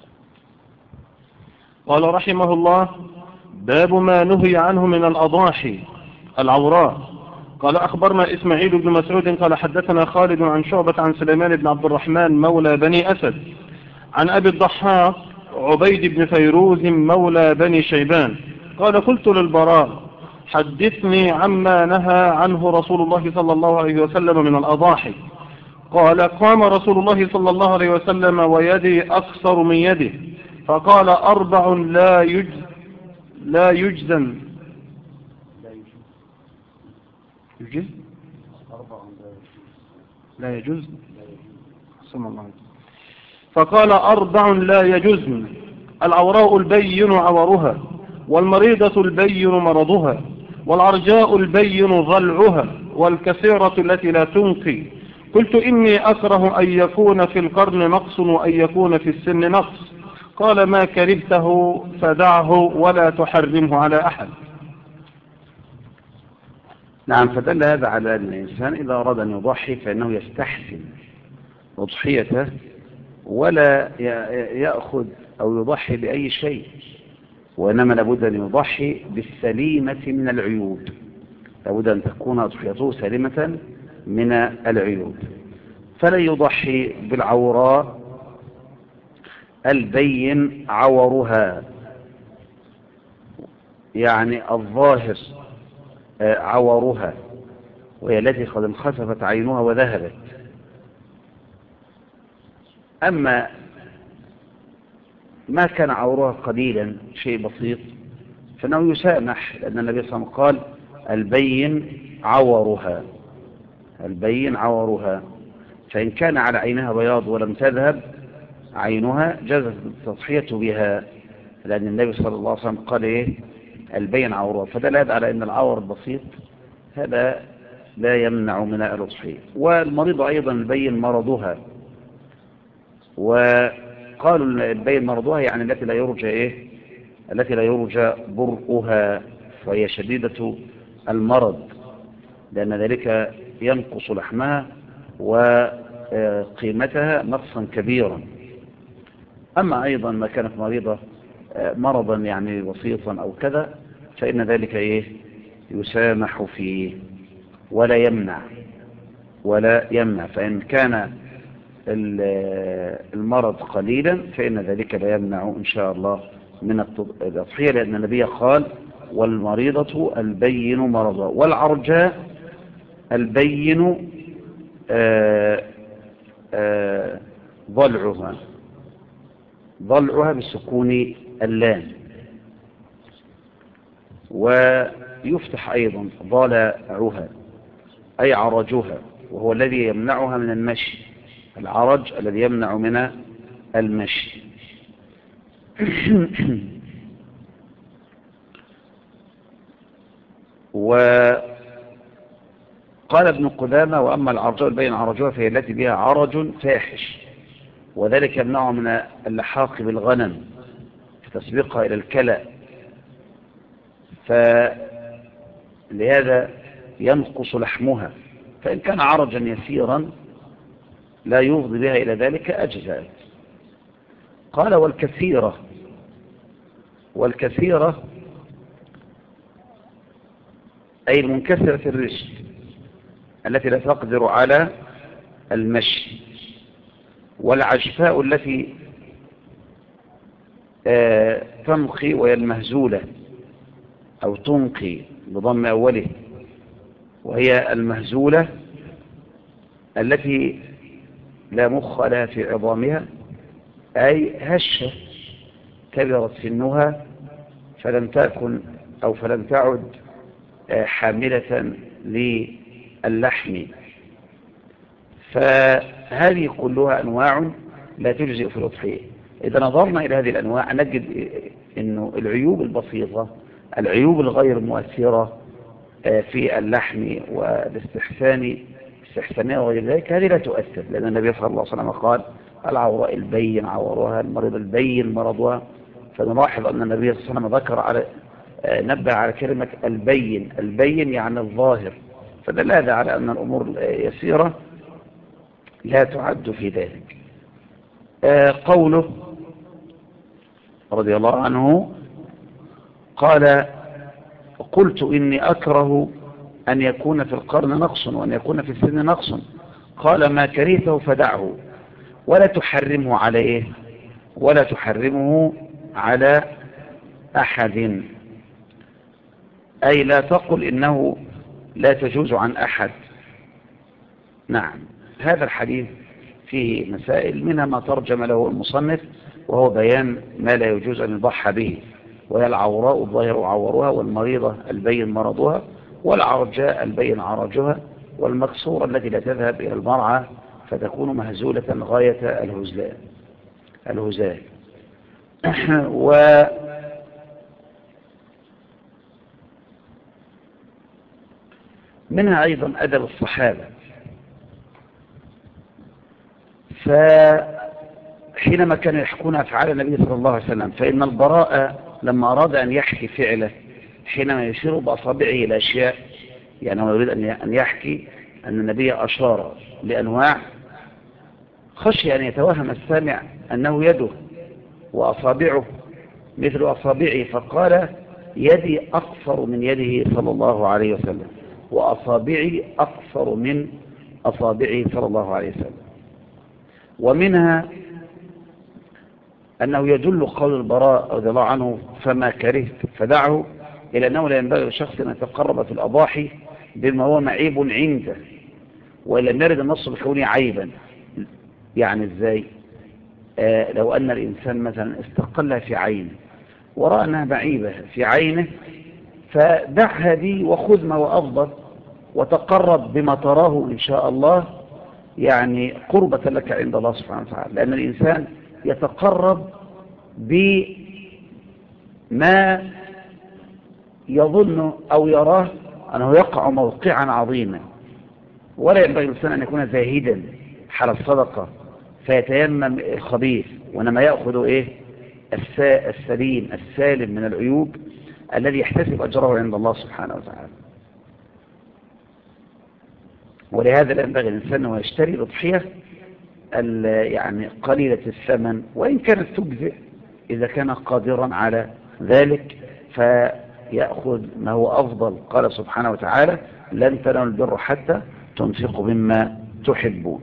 قال رحمه الله: باب ما نهي عنه من الأضاحي العوراء. قال أخبرنا إسماعيل بن مسعود قال حدثنا خالد عن شعبة عن سليمان بن عبد الرحمن مولى بني أسد عن أبي الضحاك عبيد بن فيروز مولى بني شيبان قال قلت للبراء: حدثني عما نهى عنه رسول الله صلى الله عليه وسلم من الأضاحي. قال: قام رسول الله صلى الله عليه وسلم ويدي أقصر من يده فقال: 4 لا يجزن لا يجوز فقال: 4 لا يجوزن: العوراء البين عورها، والمريضة البين مرضها، والعرجاء البين ضلعها، والكثيرة التي لا تنقي. قلت: إني أكره أن يكون في القرن نقص وأن يكون في السن نقص. قال: ما كرهته فدعه ولا تحرمه على أحد. نعم. فدل هذا على أن الإنسان إذا أراد أن يضحي فإنه يستحسن أضحيته ولا يأخذ أو يضحي بأي شيء، وإنما لابد أن يضحي بالسليمة من العيوب، لابد أن تكون أضحيته سليمة من العيوب. فلا يضحي بالعوراء البين عورها، يعني الظاهر عورها، وهي التي قد انخسفت عينها وذهبت. أما ما كان عورها قليلا شيء بسيط فإنه يسامح، لأن النبي صلى الله عليه وسلم قال: البين عورها، البين عورها. فإن كان على عينها بياض ولم تذهب عينها جازت التضحية بها، لأن النبي صلى الله عليه وسلم قال إيه؟ البين عورها. فدل هذا على أن العور البسيط هذا لا يمنع من الأضحية. والمريض أيضا البين مرضها، وقالوا البين مرضها يعني التي لا يرجى إيه؟ التي لا يرجى برؤها، فهي شديدة المرض. لأن ذلك ينقص لحمها وقيمتها نقصا كبيرا. أما أيضا ما كانت مريضة مرضا يعني بسيطا أو كذا فإن ذلك يسامح فيه ولا يمنع. فإن كان المرض قليلا فإن ذلك لا يمنع إن شاء الله من التضحية، لأن النبي قال والمريضة البين مرضها والعرجاء البين ضلعها بسكون اللام، ويفتح أيضا ضلعها أي عرجها، وهو الذي يمنعها من المشي، العرج الذي يمنع من المشي. وقال ابن قدامة وأما العرجاء البين عرجها فهي التي بها عرج فاحش، وذلك يمنعها من اللحاق بالغنم تسبقها إلى الكلأ، فلهذا ينقص لحمها. فإن كان عرجا يسيرا لا يفضي بها إلى ذلك أجزاء. قال والكثيرة أي المنكسرة الرجل التي لا تقدر على المشي، والعجفاء التي تنقي وهي المهزولة أو تنقي بضم أوله، وهي المهزولة التي لا مخ لها في عظامها، أي هشة كبرت سنها فلم تكن أو فلم تعد حاملة للحم. فهذه كلها أنواع لا تجزئ في الأضحية. إذا نظرنا إلى هذه الأنواع نجد أنه العيوب البسيطة، العيوب الغير مؤثرة في اللحم والاستحسانية وغير ذلك، هذه لا تؤثر، لأن النبي صلى الله عليه وسلم قال العوراء البين عورها، المريض البين مرضها. فنلاحظ أن النبي صلى الله عليه وسلم نبه على كلمة البين يعني الظاهر، فدل هذا على أن الأمور يسيرة لا تعد في ذلك. قوله رضي الله عنه قال قلت إني أكره أن يكون في القرن نقص وأن يكون في السن نقص، قال ما كرهته فدعه ولا تحرمه على ولا تحرمه على أحد، أي لا تقل إنه لا تجوز عن أحد. نعم، هذا الحديث فيه مسائل، منها ما ترجم له المصنف وهو بيان ما لا يجوز أن يضحى به، وهي العوراء الظاهر عورها، والمريضة البين مرضها، والعرجاء البين عرجها، والمكسورة التي لا تذهب إلى المرعى فتكون مهزولة غاية الهزال. ومنها أيضا أدب الصحابة، فحينما كانوا يحكون أفعال النبي صلى الله عليه وسلم، فإن البراء لما أراد أن يحكي فعله حينما يشير بأصابعه إلى أشياء، يعني هو يريد أن يحكي أن النبي أشار لأنواع، خشي أن يتوهم السامع أنه يده وأصابعه مثل أصابعه، فقال يدي أقصر من يده صلى الله عليه وسلم، وأصابعي أقصر من أصابعه صلى الله عليه وسلم. ومنها أنه يدل قول البراء رضي الله عنه فما كرهت فدعه إلى أنه لا ينبغي لشخص أن يتقرب في الأضاحي بما هو معيب عنده، وإن لم يرد النص بكونه عيبا. يعني إزاي؟ لو أن الإنسان مثلا استقل في عينه ورأى أنها معيبة في عينه، فدعها دي وخذ ما هو أفضل وتقرب بما تراه إن شاء الله، يعني قربة لك عند الله سبحانه وتعالى، لأن الإنسان يتقرب بما يظن أو يراه أنه يقع موقعا عظيما، ولا ينبغي الإنسان أن يكون زاهدا حال الصدقة فيتيمم الخبيث، وإنما يأخذ السليم السالم من العيوب الذي يحتسب أجره عند الله سبحانه وتعالى. ولهذا لا ينبغي الإنسان أن يشتري الأضحية يعني قليلة الثمن، وإن كانت تجزئ إذا كان قادرا على ذلك فيأخذ ما هو أفضل. قال سبحانه وتعالى: لن تنالوا البر حتى تنفقوا مما تحبون.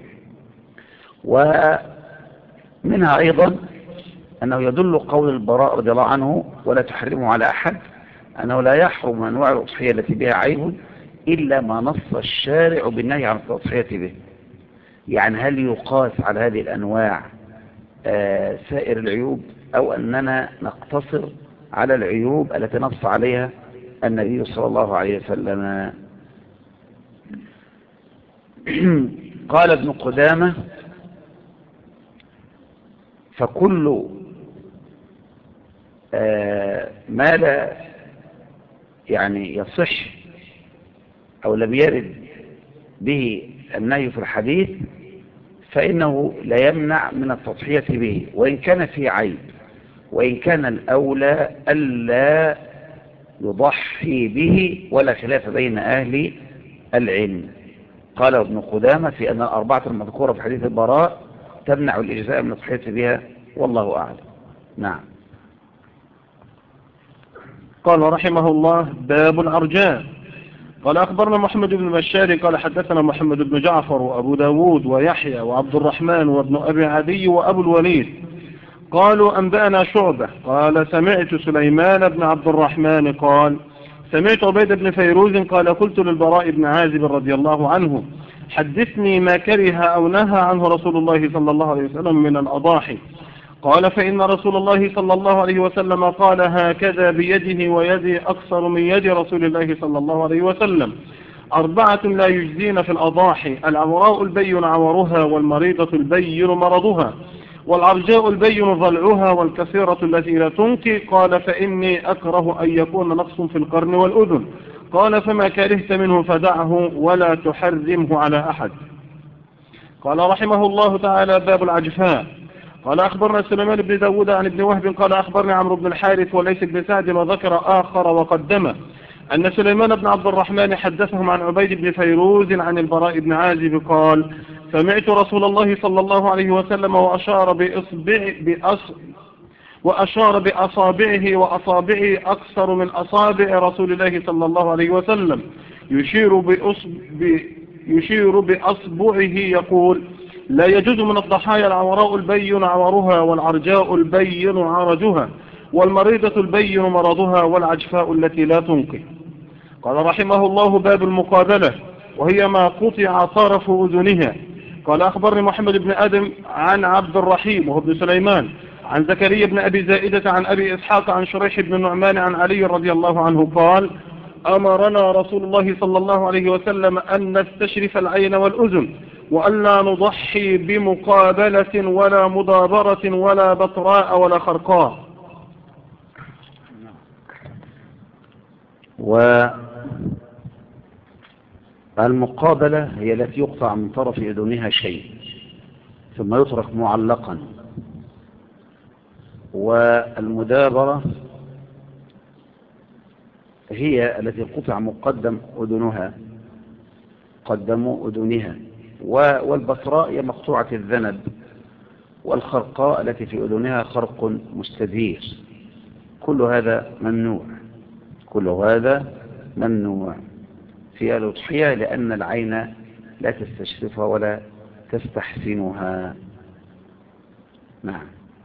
ومنها أيضا أنه يدل قول البراء رضي الله عنه: ولا تحرموا على أحد، أنه لا يحرم أنواع الأضحية التي بها عيب إلا ما نص الشارع بالنهي عن التضحية به. يعني هل يقاس على هذه الأنواع سائر العيوب، أو أننا نقتصر على العيوب التي نص عليها النبي صلى الله عليه وسلم؟ قال ابن قدامة: فكل ما لا يعني يصح أو لم يرد به النهي في الحديث فإنه لا يمنع من التضحية به، وإن كان فيه عيب، وإن كان الأولى ألا يضحي به، ولا خلاف بين أهل العلم. قال ابن قدامة في أن الأربعة المذكورة في حديث البراء تمنع الإجزاء من التضحية بها، والله أعلم. نعم. قال رحمه الله: باب الأرجاء. قال أخبرنا محمد بن بشار قال حدثنا محمد بن جعفر وأبو داود ويحيى وعبد الرحمن وابن أبي عدي وأبو الوليد قالوا أنبأنا شعبة قال سمعت سليمان بن عبد الرحمن قال سمعت عبيد بن فيروز قال قلت للبراء بن عازب رضي الله عنه: حدثني ما كره أو نهى عنه رسول الله صلى الله عليه وسلم من الأضاحي. قال: فإن رسول الله صلى الله عليه وسلم قال هكذا بيده ويدي أقصر من يد رسول الله صلى الله عليه وسلم: 4 لا يجزين في الأضاحي: العوراء البين عورها، والمريضة البين مرضها، والعرجاء البين ضلعها، والكثيرة التي لا تنقي. قال: فإني أكره أن يكون نقص في القرن والأذن. قال: فما كرهت منه فدعه ولا تحرمه على أحد. قال رحمه الله تعالى: باب العجفاء. قال أخبرنا سليمان بن داود عن ابن وهب قال أخبرني عمرو بن الحارث وليس بن سعد وذكر آخر وقدمه أن سليمان بن عبد الرحمن حدثهم عن عبيد بن فيروز عن البراء بن عازب قال: سمعت رسول الله صلى الله عليه وسلم وأشار بأصابعه وأصابعه أكثر من أصابع رسول الله صلى الله عليه وسلم يشير بأصبعه يقول: لا يجوز من الضحايا العوراء البين عورها، والعرجاء البين عرجها، والمريضة البين مرضها، والعجفاء التي لا تنقي. قال رحمه الله: باب المقابلة، وهي ما قطع طرف أذنها. قال أخبرني محمد بن آدم عن عبد الرحيم وهو ابن سليمان عن زكريا بن أبي زائدة عن أبي إسحاق عن شريح بن النعمان عن علي رضي الله عنه قال: أمرنا رسول الله صلى الله عليه وسلم أن نستشرف العين والأذن، وألا نضحي بمقابلة ولا مدابرة ولا بطراء ولا خرقاء. والمقابلة هي التي يقطع من طرف أذنها شيء ثم يترك معلقا، والمدابرة هي التي قطع مقدم أذنها، قدموا أذنها، والبطراء هي مقطوعة الذنب، والخرقاء التي في أذنها خرق مستدير. كل هذا ممنوع، كل هذا ممنوع في الأضحية، لأن العين لا تستشرفها ولا تستحسنها. نعم.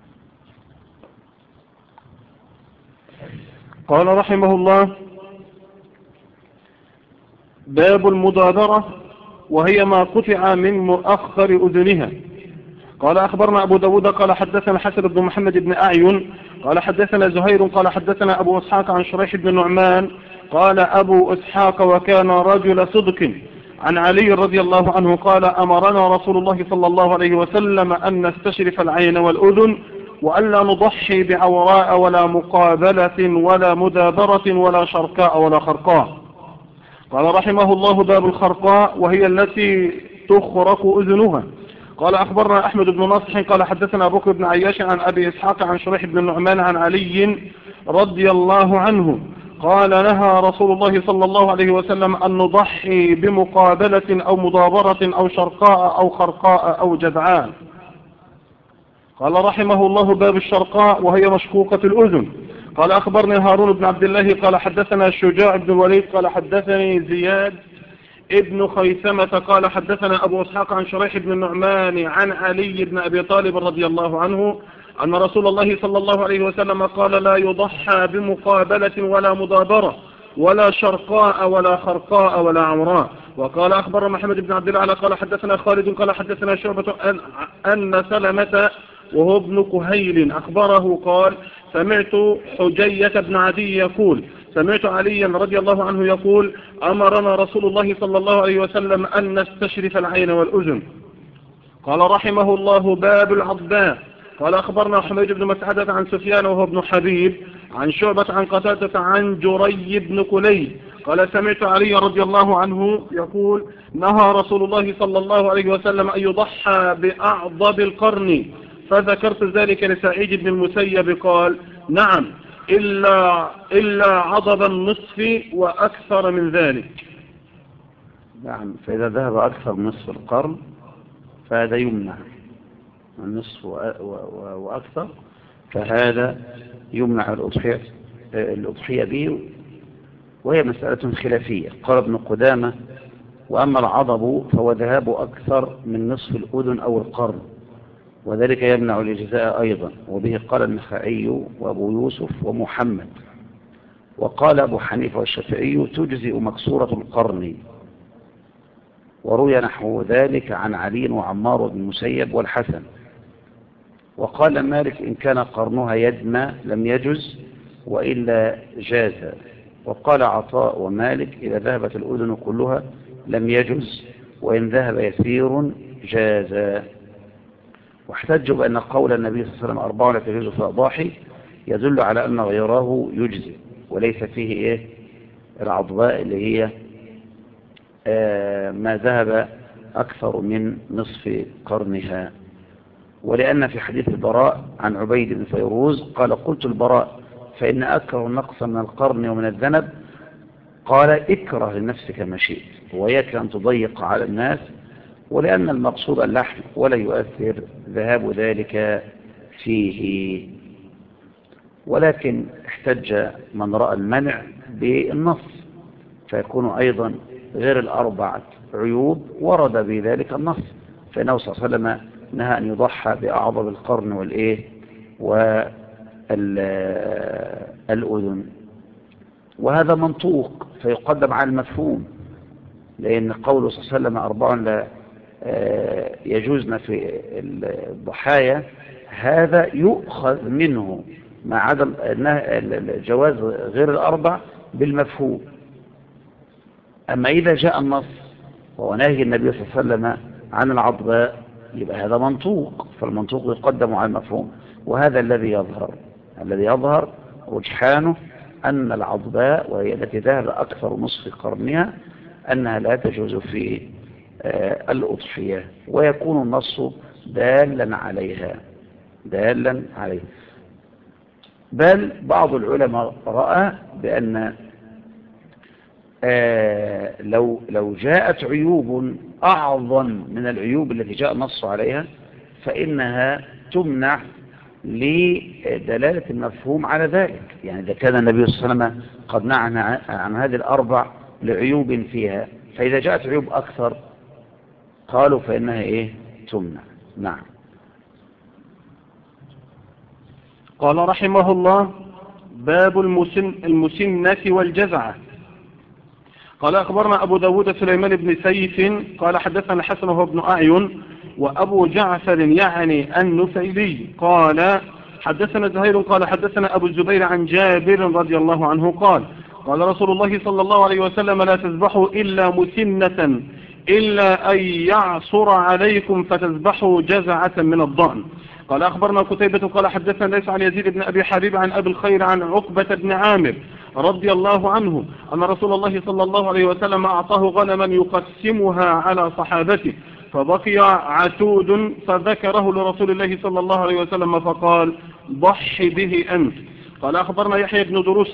قال رحمه الله: باب المدابرة، وهي ما قطع من مؤخر أذنها. قال أخبرنا أبو داود قال حدثنا حسن بن محمد بن أعين قال حدثنا زهير قال حدثنا أبو إسحاق عن شريح بن النعمان قال أبو إسحاق: وكان رجل صدق عن علي رضي الله عنه قال: أمرنا رسول الله صلى الله عليه وسلم أن نستشرف العين والأذن، وألا نضحي بعوراء ولا مقابلة ولا مدابرة ولا شركاء ولا خرقاء. قال رحمه الله: باب الخرقاء، وهي التي تخرق أذنها. قال أخبرنا أحمد بن نصح قال حدثنا بكر بن عياش عن أبي إسحاق عن شريح بن النعمان عن علي رضي الله عنه قال نهى رسول الله صلى الله عليه وسلم أن نضحي بمقابلة أو مضابرة أو شرقاء أو خرقاء أو جذعاء. قال رحمه الله: باب الشرقاء وهي مشقوقة الأذن. قال أخبرني هارون بن عبد الله قال حدثنا الشجاع بن الوليد قال حدثني زياد ابن خيثمة قال حدثنا أبو إسحاق عن شريح بن النعمان عن علي بن أبي طالب رضي الله عنه أن رسول الله صلى الله عليه وسلم قال: لا يضحى بمقابلة ولا مضابرة ولا شرقاء ولا خرقاء ولا عمراء. وقال أخبر محمد بن عبد الله قال حدثنا خالد قال حدثنا شعبة أن سلمة وهو ابن كهيل أخبره قال: سمعت حجية بن عدي يقول: سمعت عليا رضي الله عنه يقول: أمرنا رسول الله صلى الله عليه وسلم أن نستشرف العين والأذن. قال رحمه الله: باب العضباء. قال أخبرنا حميد بن مسعدة عن سفيان وهو ابن حبيب عن شعبة عن قتادة عن جري بن كلي قال: سمعت علي رضي الله عنه يقول: نهى رسول الله صلى الله عليه وسلم أن يضحى بأعضب القرن، فذكرت ذلك لسعيد بن المسيب قال: نعم إلا عضب النصف وأكثر من ذلك. نعم، فإذا ذهب أكثر من نصف القرن فهذا يمنع، النصف وأكثر فهذا يمنع الأضحية به، وهي مسألة خلافية. قال ابن قدامة: وأما العضب فهو ذهاب أكثر من نصف الأذن أو القرن، وذلك يمنع الإجزاء أيضا، وبه قال النخعي وأبو يوسف ومحمد. وقال أبو حنيفة والشافعي: تجزئ مكسورة القرن، وروي نحو ذلك عن علي وعمار بن المسيب والحسن. وقال مالك: إن كان قرنها يدمى لم يجز، وإلا جاز. وقال عطاء ومالك: إذا ذهبت الأذن كلها لم يجز، وإن ذهب يسير جاز. واحتجوا بأن قول النبي صلى الله عليه وسلم: 4 لا تجوز في الأضاحي، يدل على أن غيره يجزي وليس فيه العضباء اللي هي ما ذهب أكثر من نصف قرنها. ولأن في حديث البراء عن عبيد بن فيروز قال: قلت البراء: فإن أكره النقص من القرن ومن الذنب. قال: اكره لنفسك ما شئت، وإياك أن تضيق على الناس، ولأن المقصود اللحم ولا يؤثر ذهاب ذلك فيه. ولكن احتج من رأى المنع بالنص، فيكون أيضا غير ال4 عيوب ورد بذلك النص، فإنه صلى الله عليه وسلم نهى أن يضحى بأعضب القرن والأذن، وهذا منطوق فيقدم على المفهوم، لأن قوله صلى الله عليه وسلم: 4 لا يجوزن في الضحايا، هذا يؤخذ منه مع عدم جواز غير ال4 بالمفهوم. أما إذا جاء النص وهو نهي النبي صلى الله عليه وسلم عن العضباء، يبقى هذا منطوق، فالمنطوق يقدم على المفهوم، وهذا الذي يظهر رجحانه أن العضباء، وهي التي ذهب أكثر نصف قرنها، أنها لا تجوز في الأضحية، ويكون النص دالا عليها. بل بعض العلماء رأى بأن لو جاءت عيوب أعظم من العيوب التي جاء النص عليها فإنها تمنع لدلالة المفهوم على ذلك. يعني إذا كان النبي صلى الله عليه وسلم قد نهى عن هذه ال4 لعيوب فيها، فإذا جاءت عيوب أكثر قالوا فإنها تمنع. نعم. قال رحمه الله: باب المسنة والجزعة. قال أخبرنا أبو داود سليمان بن سيف قال حدثنا حسن وهو ابن أعين وأبو جعفر يعني النفيلي قال حدثنا زهير قال حدثنا أبو الزبير عن جابر رضي الله عنه قال: قال رسول الله صلى الله عليه وسلم: لا تذبحوا إلا مسنة إلا أن يعصر عليكم فتذبحوا جزعة من الضأن. قال أخبرنا قتيبة قال حدثنا ليس عن يزيد بن أبي حبيب عن أبي الخير عن عقبة بن عامر رضي الله عنه أن رسول الله صلى الله عليه وسلم أعطاه غنما يقسمها على صحابته، فبقي عتود فذكره لرسول الله صلى الله عليه وسلم فقال: ضح به أنت. قال أخبرنا يحيى بن درست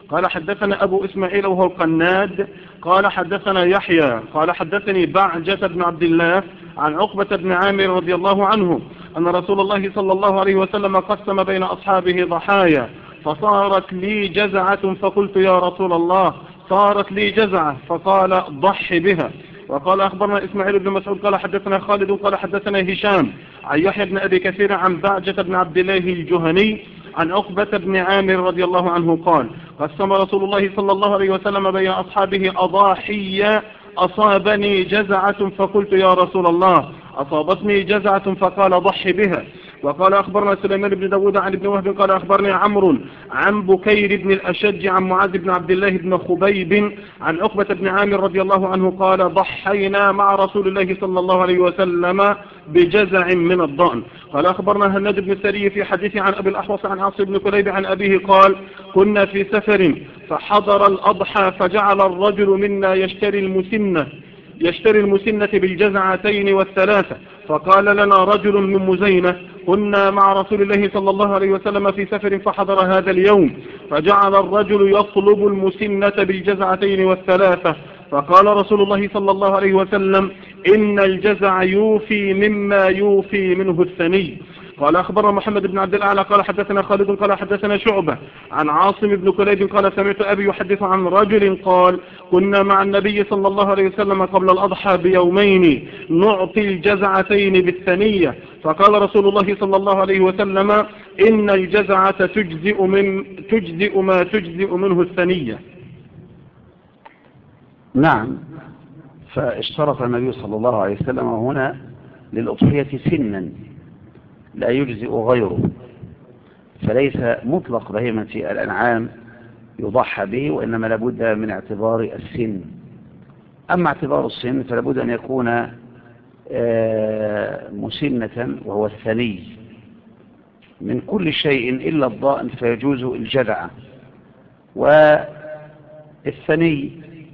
قال حدثنا أبو إسماعيل وهو القناد قال حدثنا يحيى قال حدثني بعجة بن عبد الله عن عقبة بن عامر رضي الله عنه أن رسول الله صلى الله عليه وسلم قسم بين أصحابه ضحايا فصارت لي جزعة فقلت يا رسول الله صارت لي جزعة فقال ضح بها. وقال أخبرنا إسماعيل بن مسعود قال حدثنا خالد قال حدثنا هشام عن يحيى بن أبي كثير عن بعجة بن عبد الله الجهني عن عقبة بن عامر رضي الله عنه قال قسم رسول الله صلى الله عليه وسلم بين أصحابه أضاحيا أصابني جزعة فقلت يا رسول الله أصابتني جزعة فقال ضح بها. وقال أخبرنا سليمان بن داود عن ابن وهب قال أخبرني عمرو عن بكير بن الأشج عن معاذ بن عبد الله بن خبيب عن عقبة بن عامر رضي الله عنه قال ضحينا مع رسول الله صلى الله عليه وسلم بجزع من الضأن. قال أخبرنا هناد بن السري في حديثه عن أبي الأحوص عن عاصم بن كليب عن أبيه قال كنا في سفر فحضر الأضحى فجعل الرجل منا يشتري المسنة بالجزعتين والثلاثة فقال لنا رجل من مزينة كنا مع رسول الله صلى الله عليه وسلم في سفر فحضر هذا اليوم فجعل الرجل يطلب المسنة بالجزعتين والثلاثة فقال رسول الله صلى الله عليه وسلم إن الجزع يوفي مما يوفي منه الثني. قال أخبرنا محمد بن عبد الأعلى قال حدثنا خالد قال حدثنا شعبة عن عاصم بن كليب قال سمعت أبي يحدث عن رجل قال كنا مع النبي صلى الله عليه وسلم قبل الأضحى بيومين نعطي الجزعتين بالثنية فقال رسول الله صلى الله عليه وسلم إن الجزعة تجزئ ما تجزئ منه الثنية. نعم. فاشترط النبي صلى الله عليه وسلم هنا للأضحية سنا لا يجزئ غيره، فليس مطلق بهيمة الأنعام يضحى به، وإنما لابد من اعتبار السن. أما اعتبار السن فلابد أن يكون مسنة وهو الثني من كل شيء إلا الضأن فيجوز الجذع، والثني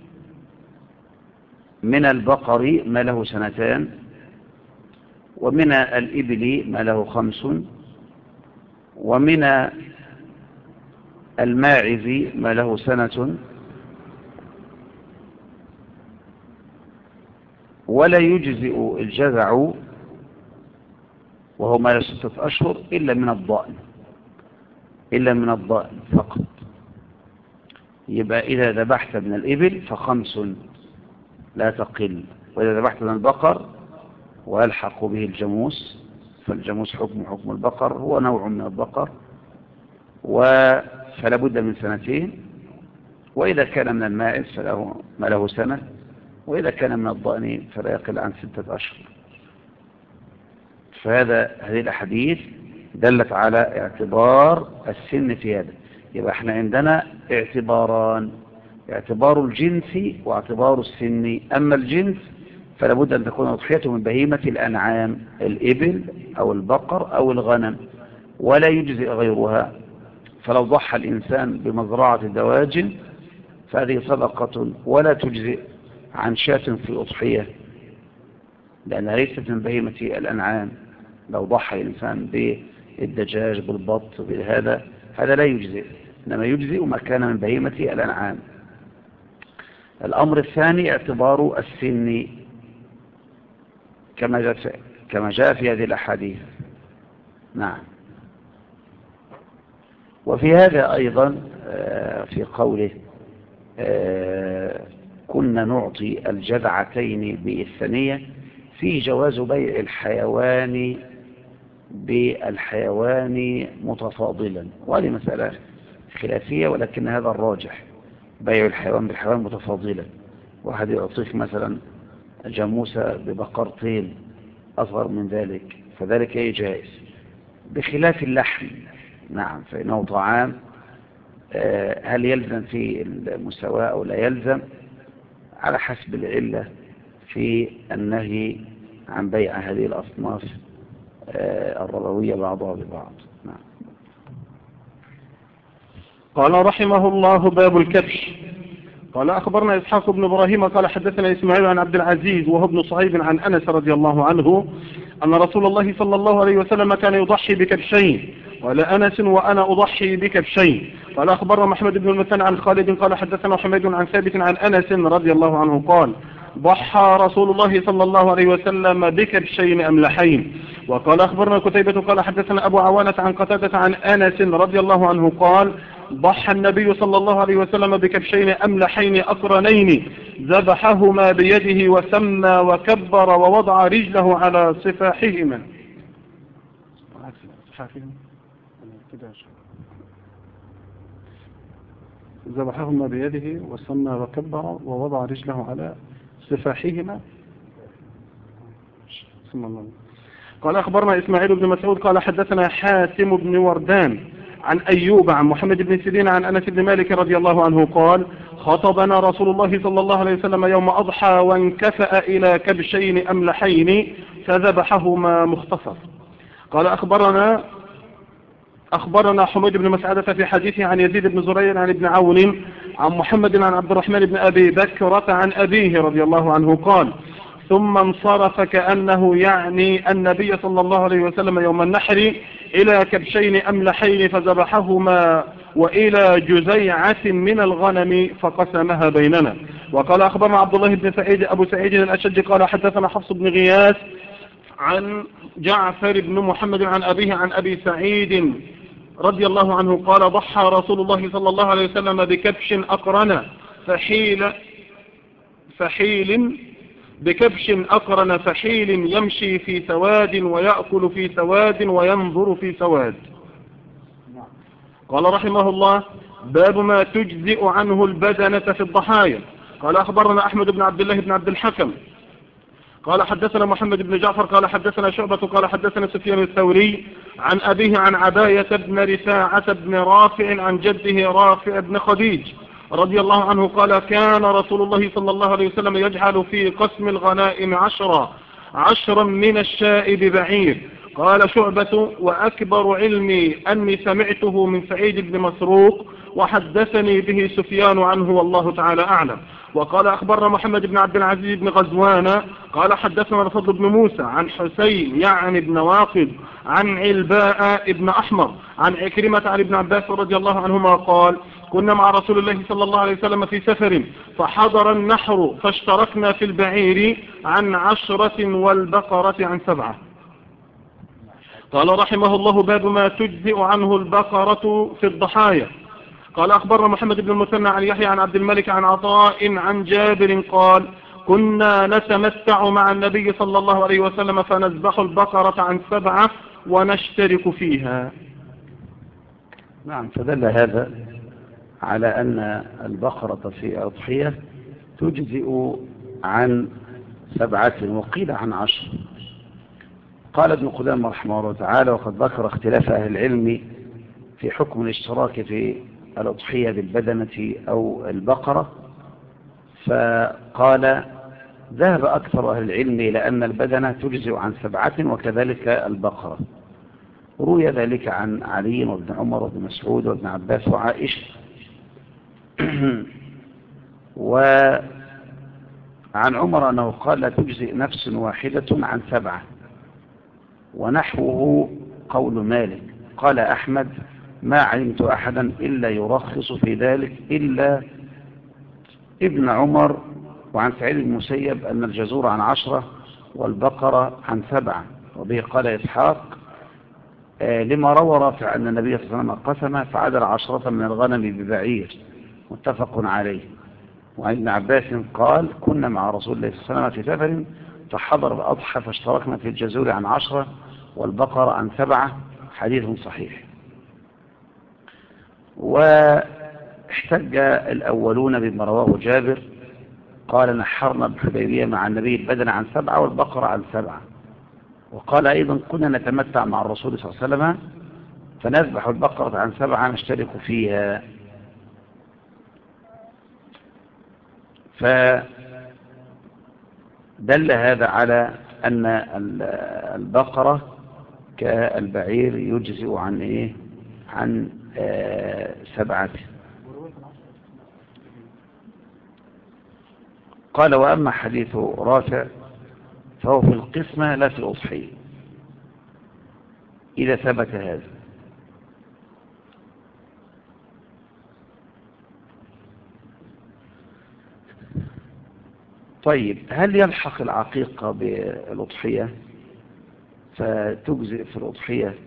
من البقر ما له 2 سنين، ومن الإبل ما له 5، ومن الماعز ما له 1 سنة، ولا يجزئ الجذع وهو ما له 6 أشهر إلا من الضأن فقط. يبقى إذا ذبحت من الإبل ف5 لا تقل، وإذا ذبحت من البقر ويلحق به الجاموس فالجاموس حكم البقر، هو نوع من البقر، فلا بد من 2 سنين، وإذا كان من الماعز فله ما له 1 سنة، وإذا كان من الضأن فلا يقل عن 6 أشهر. هذه الأحاديث دلت على اعتبار السن في هذا. يبقى احنا عندنا اعتباران، اعتبار الجنس واعتبار السن. أما الجنس فلا بد أن تكون أضحيته من بهيمة الأنعام، الإبل أو البقر أو الغنم، ولا يجزئ غيرها. فلو ضحى الإنسان بمزرعة دواجن فهذه صدقة ولا تجزئ عن شاة في أضحية، لأنها ليست من بهيمة الأنعام. لو ضحى الإنسان بالدجاج بالبط هذا لا يجزئ، إنما يجزئ ما كان من بهيمة الأنعام. الأمر الثاني اعتبار السن كما جاء في هذه الأحاديث. نعم. وفي هذا أيضا في قوله كنا نعطي الجذعتين بالثنية في جواز بيع الحيوان بالحيوان متفاضلا، وهذه مسألة خلافية ولكن هذا الراجح، بيع الحيوان بالحيوان متفاضلا. واحد يعطيك مثلا جاموسة ببقرتين أصغر من ذلك فذلك جائز، بخلاف اللحم. نعم، فإنه طعام، هل يلزم في المساواة أو لا يلزم؟ على حسب العلة في النهي عن بيع هذه الأصناف الربوية بعضها ببعض. نعم. قال رحمه الله: باب الكبش. قال أخبرنا إسحاق بن إبراهيم قال حدثنا إسماعيل عن عبد العزيز وهو ابن صهيب عن أنس رضي الله عنه أن رسول الله صلى الله عليه وسلم كان يضحي بكبشين. قال أنس: وأنا أضحي بكبشين. قال أخبرنا محمد بن المثنى عن خالد قال حدثنا حميد عن ثابت عن أنس رضي الله عنه قال ضحى رسول الله صلى الله عليه وسلم بكبشين أملحين. وقال أخبرنا كتيبة قال حدثنا أبو عوانة عن قتادة عن أنس رضي الله عنه قال ضحى النبي صلى الله عليه وسلم بكبشين أملحين أقرنين ذبحهما بيده وسمى وكبر ووضع رجله على صفاحهما. ذبحهما بيده وسمى وكبر ووضع رجله على صفاحهما. قال أخبرنا إسماعيل بن مسعود قال حدثنا حاتم بن وردان عن أيوب عن محمد بن سيرين عن أنس بن مالك رضي الله عنه قال خطبنا رسول الله صلى الله عليه وسلم يوم أضحى وانكفأ إلى كبشين أملحين فذبحهما مختصر. قال أخبرنا حميد بن مسعدة في حديثه عن يزيد بن زرير عن ابن عون عن محمد عن عبد الرحمن بن أبي بكرة عن أبيه رضي الله عنه قال ثم انصرف كأنه يعني النبي صلى الله عليه وسلم يوم النحر إلى كبشين أملحين فذبحهما وإلى جزيعة من الغنم فقسمها بيننا. وقال أخبرنا عبد الله بن سعيد أبو سعيد الأشج قال حدثنا حفص بن غياث عن جعفر بن محمد عن أبيه عن أبي سعيد رضي الله عنه قال ضحى رسول الله صلى الله عليه وسلم بكبش أقرن فحيل يمشي في سواد ويأكل في سواد وينظر في سواد. قال رحمه الله باب ما تجزئ عنه البدنة في الضحايا. قال أخبرنا أحمد بن عبد الله بن عبد الحكم قال حدثنا محمد بن جعفر قال حدثنا شعبة قال حدثنا سفيان الثوري عن أبيه عن عباية بن رفاعة بن رافع عن جده رافع بن خديج رضي الله عنه قال كان رسول الله صلى الله عليه وسلم يجعل في قسم الغنائم عشرا من الشاء ببعير. قال شعبة وأكبر علمي أني سمعته من سعيد بن مسروق وحدثني به سفيان عنه والله تعالى أعلم. وقال أخبرنا محمد بن عبد العزيز بن غزوان قال حدثنا الفضل بن موسى عن حسين يعني بن واقد عن علباء بن أحمر عن عكرمة عن ابن عباس رضي الله عنهما قال كنا مع رسول الله صلى الله عليه وسلم في سفر فحضر النحر فاشتركنا في البعير عن 10 والبقرة عن 7. قال رحمه الله باب ما تجزئ عنه البقرة في الضحايا. قال أخبرنا محمد بن المثنى عن يحيى عن عبد الملك عن عطاء عن جابر قال كنا نتمتع مع النبي صلى الله عليه وسلم فنذبح البقرة عن 7 ونشترك فيها. نعم فدل هذا على أن البقرة في أضحية تجزئ عن 7 وقيل عن 10. قال ابن قدامة رحمه الله تعالى وقد ذكر اختلاف أهل العلم في حكم الاشتراك في الأضحية بالبدنة أو البقرة، فقال ذهب أكثر أهل العلم إلى أن البدنة تجزئ عن 7 وكذلك البقرة. روي ذلك عن علي وابن عمر وابن مسعود وابن عباس وعائشة. وعن عمر أنه قال لا تجزئ نفس واحدة عن 7، ونحوه قول مالك. قال أحمد ما علمت أحدا إلا يرخص في ذلك إلا ابن عمر. وعن سعيد بن المسيب أن الجزور عن 10 والبقرة عن 7، وبه قال إسحاق لما روى رافع أن النبي صلى الله عليه وسلم قسم فعدل 10 من الغنم ببعير، متفق عليه. وعن ابن عباس قال كنا مع رسول الله صلى الله عليه وسلم في سفر فحضر الأضحى فاشتركنا في الجزور عن 10 والبقرة عن 7، حديث صحيح. واحتج الأولون بما رواه جابر قال نحرنا بحديبية مع النبي البدن عن 7 والبقرة عن 7، وقال أيضا كنا نتمتع مع الرسول صلى الله عليه وسلم فنذبح البقرة عن 7 نشترك فيها. فدل هذا على أن البقرة كالبعير يجزئ عن إيه؟ عن 7. قال وأما حديث رافع فهو في القسمة لا في الأضحية إذا ثبت هذا. طيب هل يلحق العقيقة بالأضحية فتجزئ في الأضحية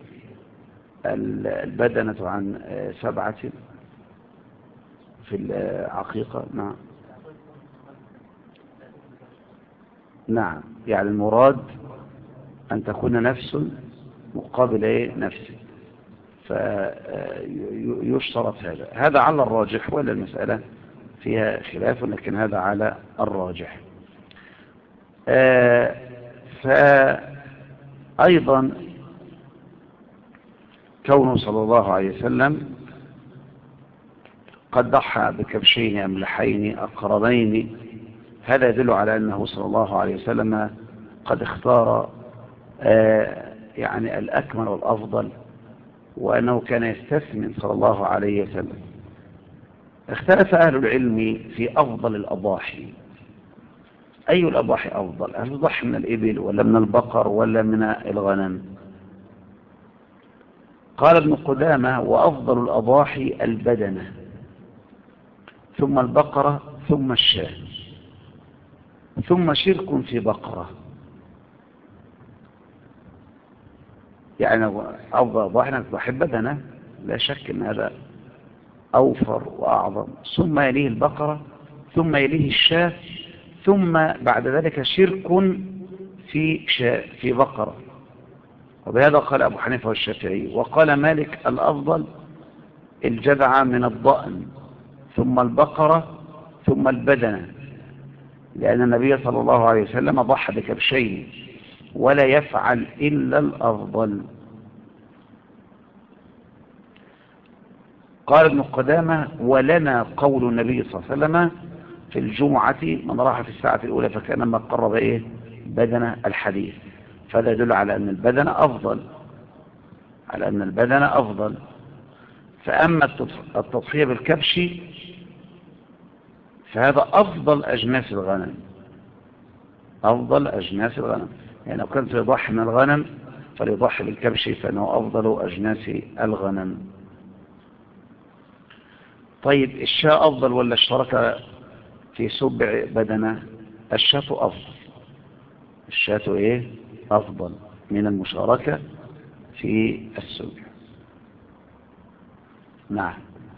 البدنة عن 7 في العقيقة؟ نعم. نعم، يعني المراد أن تكون نفس مقابل نفس، فيشترط هذا على الراجح، ولا المسألة فيها خلاف، لكن هذا على الراجح. فأيضا كونه صلى الله عليه وسلم قد ضحى بكبشين أملحين أقرنين، هذا يدل على أنه صلى الله عليه وسلم قد اختار يعني الأكمل والأفضل، وأنه كان يستثمن صلى الله عليه وسلم. اختلف أهل العلم في أفضل الأضاحي، أي الأضاحي أفضل؟ هل تضحي من الإبل ولا من البقر ولا من الغنم؟ قال ابن قدامة: وأفضل الأضاحي البدنة، ثم البقرة، ثم الشاة، ثم شرك في بقرة. يعني أفضل الأضاحي أنك تضحي بدنة، لا شك أن هذا أوفر وأعظم، ثم يليه البقرة، ثم يليه الشاة، ثم بعد ذلك شرك في بقرة. وبهذا قال أبو حنيفة والشافعي. وقال مالك: الأفضل الجذع من الضأن، ثم البقرة، ثم البدنة، لأن النبي صلى الله عليه وسلم ضحى بكبشين ولا يفعل إلا الأفضل. قال ابن قدامة: ولنا قول النبي صلى الله عليه وسلم في الجمعة: من راح في الساعة الأولى فكأنما قرب بدنة الحديث. فهذا يدل على أن البدنة أفضل، فأما التضحية بالكبش فهذا أفضل أجناس الغنم، يعني لو كنت يضحي من الغنم فليضحي بالكبش، فإنه أفضل أجناس الغنم. طيب الشاة أفضل ولا الشركة في سبع بدنة؟ الشاة أفضل من المشاركة في السبع. نعم.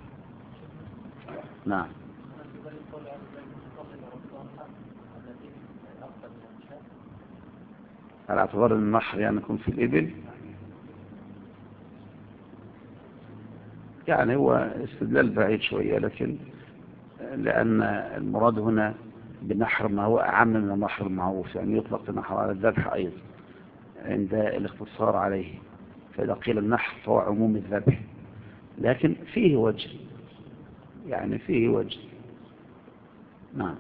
على اعتبار النحر يعني يكون في الإبل، يعني هو استدلال بعيد شوية، لكن لأن المراد هنا بنحر ما هو أعم من النحر المعروف، يعني يطلق النحر على الذبح أيضا عند الاختصار عليه، فإذا قيل النحر فهو عموم الذبح، لكن فيه وجه، نعم.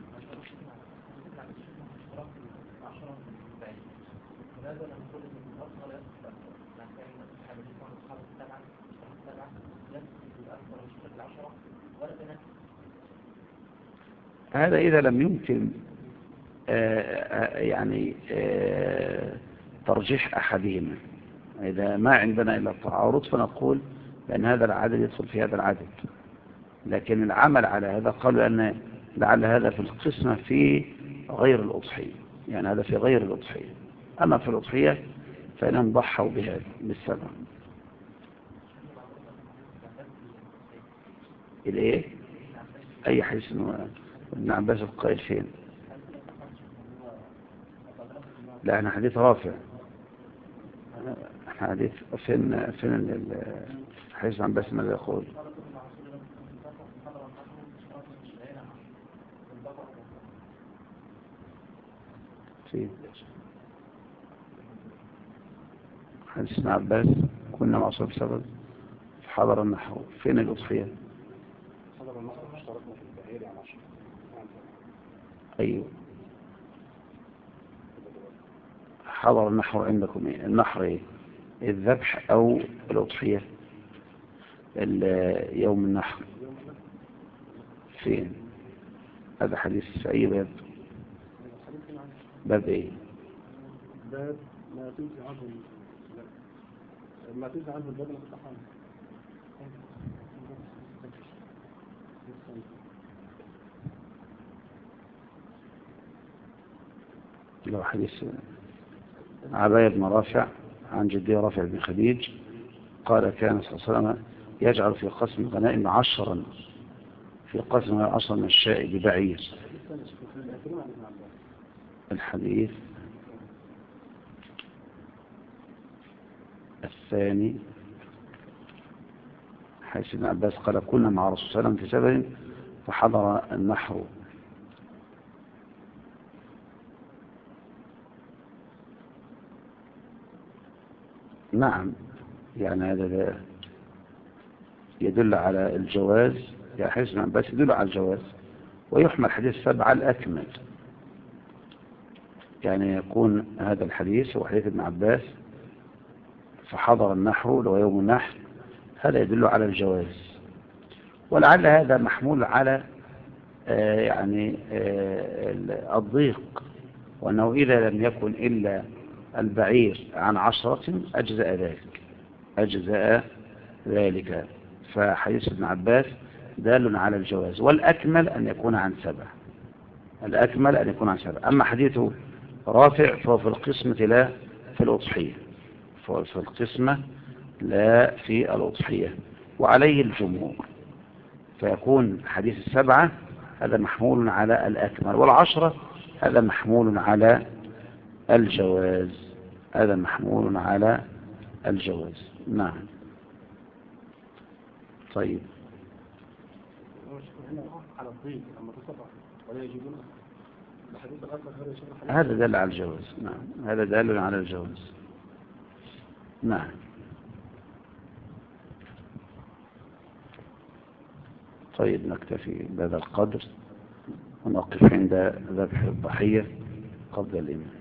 هذا إذا لم يمكن ترجيح أحدهما، إذا ما عندنا إلا التعارض فنقول بأن هذا العدد يدخل في هذا العدد، لكن العمل على هذا قالوا أن لعل هذا في القسمة في غير الأضحية، يعني هذا في غير الأضحية، أما في الأضحية فإنهم ضحوا بهذا بالسبع. الإيه؟ أي حديث ابن عباس القائل فين؟ لا، أنا حديث رافع، حديث فين حديث عن بس ماذا يقول؟ حديث ابن عباس: كنا مع صاحب سبب حضر النحو. فين الأضحية؟ أيوه، حضر النحو عندكم إيه؟ النحر إيه؟ الذبح أو الأضحية؟ يوم النحر فين؟ هذا حديث في أي باب؟ باب إيه؟ باب ما تنسي عنه البدن الصحان. له حديث عباية بن رافع عن جدي رافع بن خديج قال كان صلى الله عليه وسلم يجعل في قسم الغنائم 10 في قسم 10 من الشاء ببعير. الحديث الثاني حيث ابن عباس قال كنا مع رسول الله صلى الله عليه وسلم في سفر فحضر النحر. نعم، يعني هذا يدل على الجواز، يعني حديث ابن عباس يدل على الجواز، ويحمل حديث 7 الأكمل، يعني يكون هذا الحديث هو حديث ابن عباس فحضر النحر لو يوم النحر، هذا يدل على الجواز. ولعل هذا محمول على الضيق، وأنه إذا لم يكن إلا البعير عن 10 أجزاء ذلك، فحديث ابن عباس دال على الجواز، والأكمل أن يكون عن 7. الأكمل أن يكون عن 7. أما حديث رافع فهو في القسمة لا في الأضحية، فهو في القسمة لا في الأضحية، وعليه الجمهور، فيكون حديث 7 هذا محمول على الأكمل، وال10 هذا محمول على الجواز، هذا محمول على الجواز. نعم. طيب، هذا دل على الجواز. نعم، هذا دل على الجواز. نعم. طيب، نكتفي بهذا القدر ونقف عند ذبح الضحية قبل الإمام.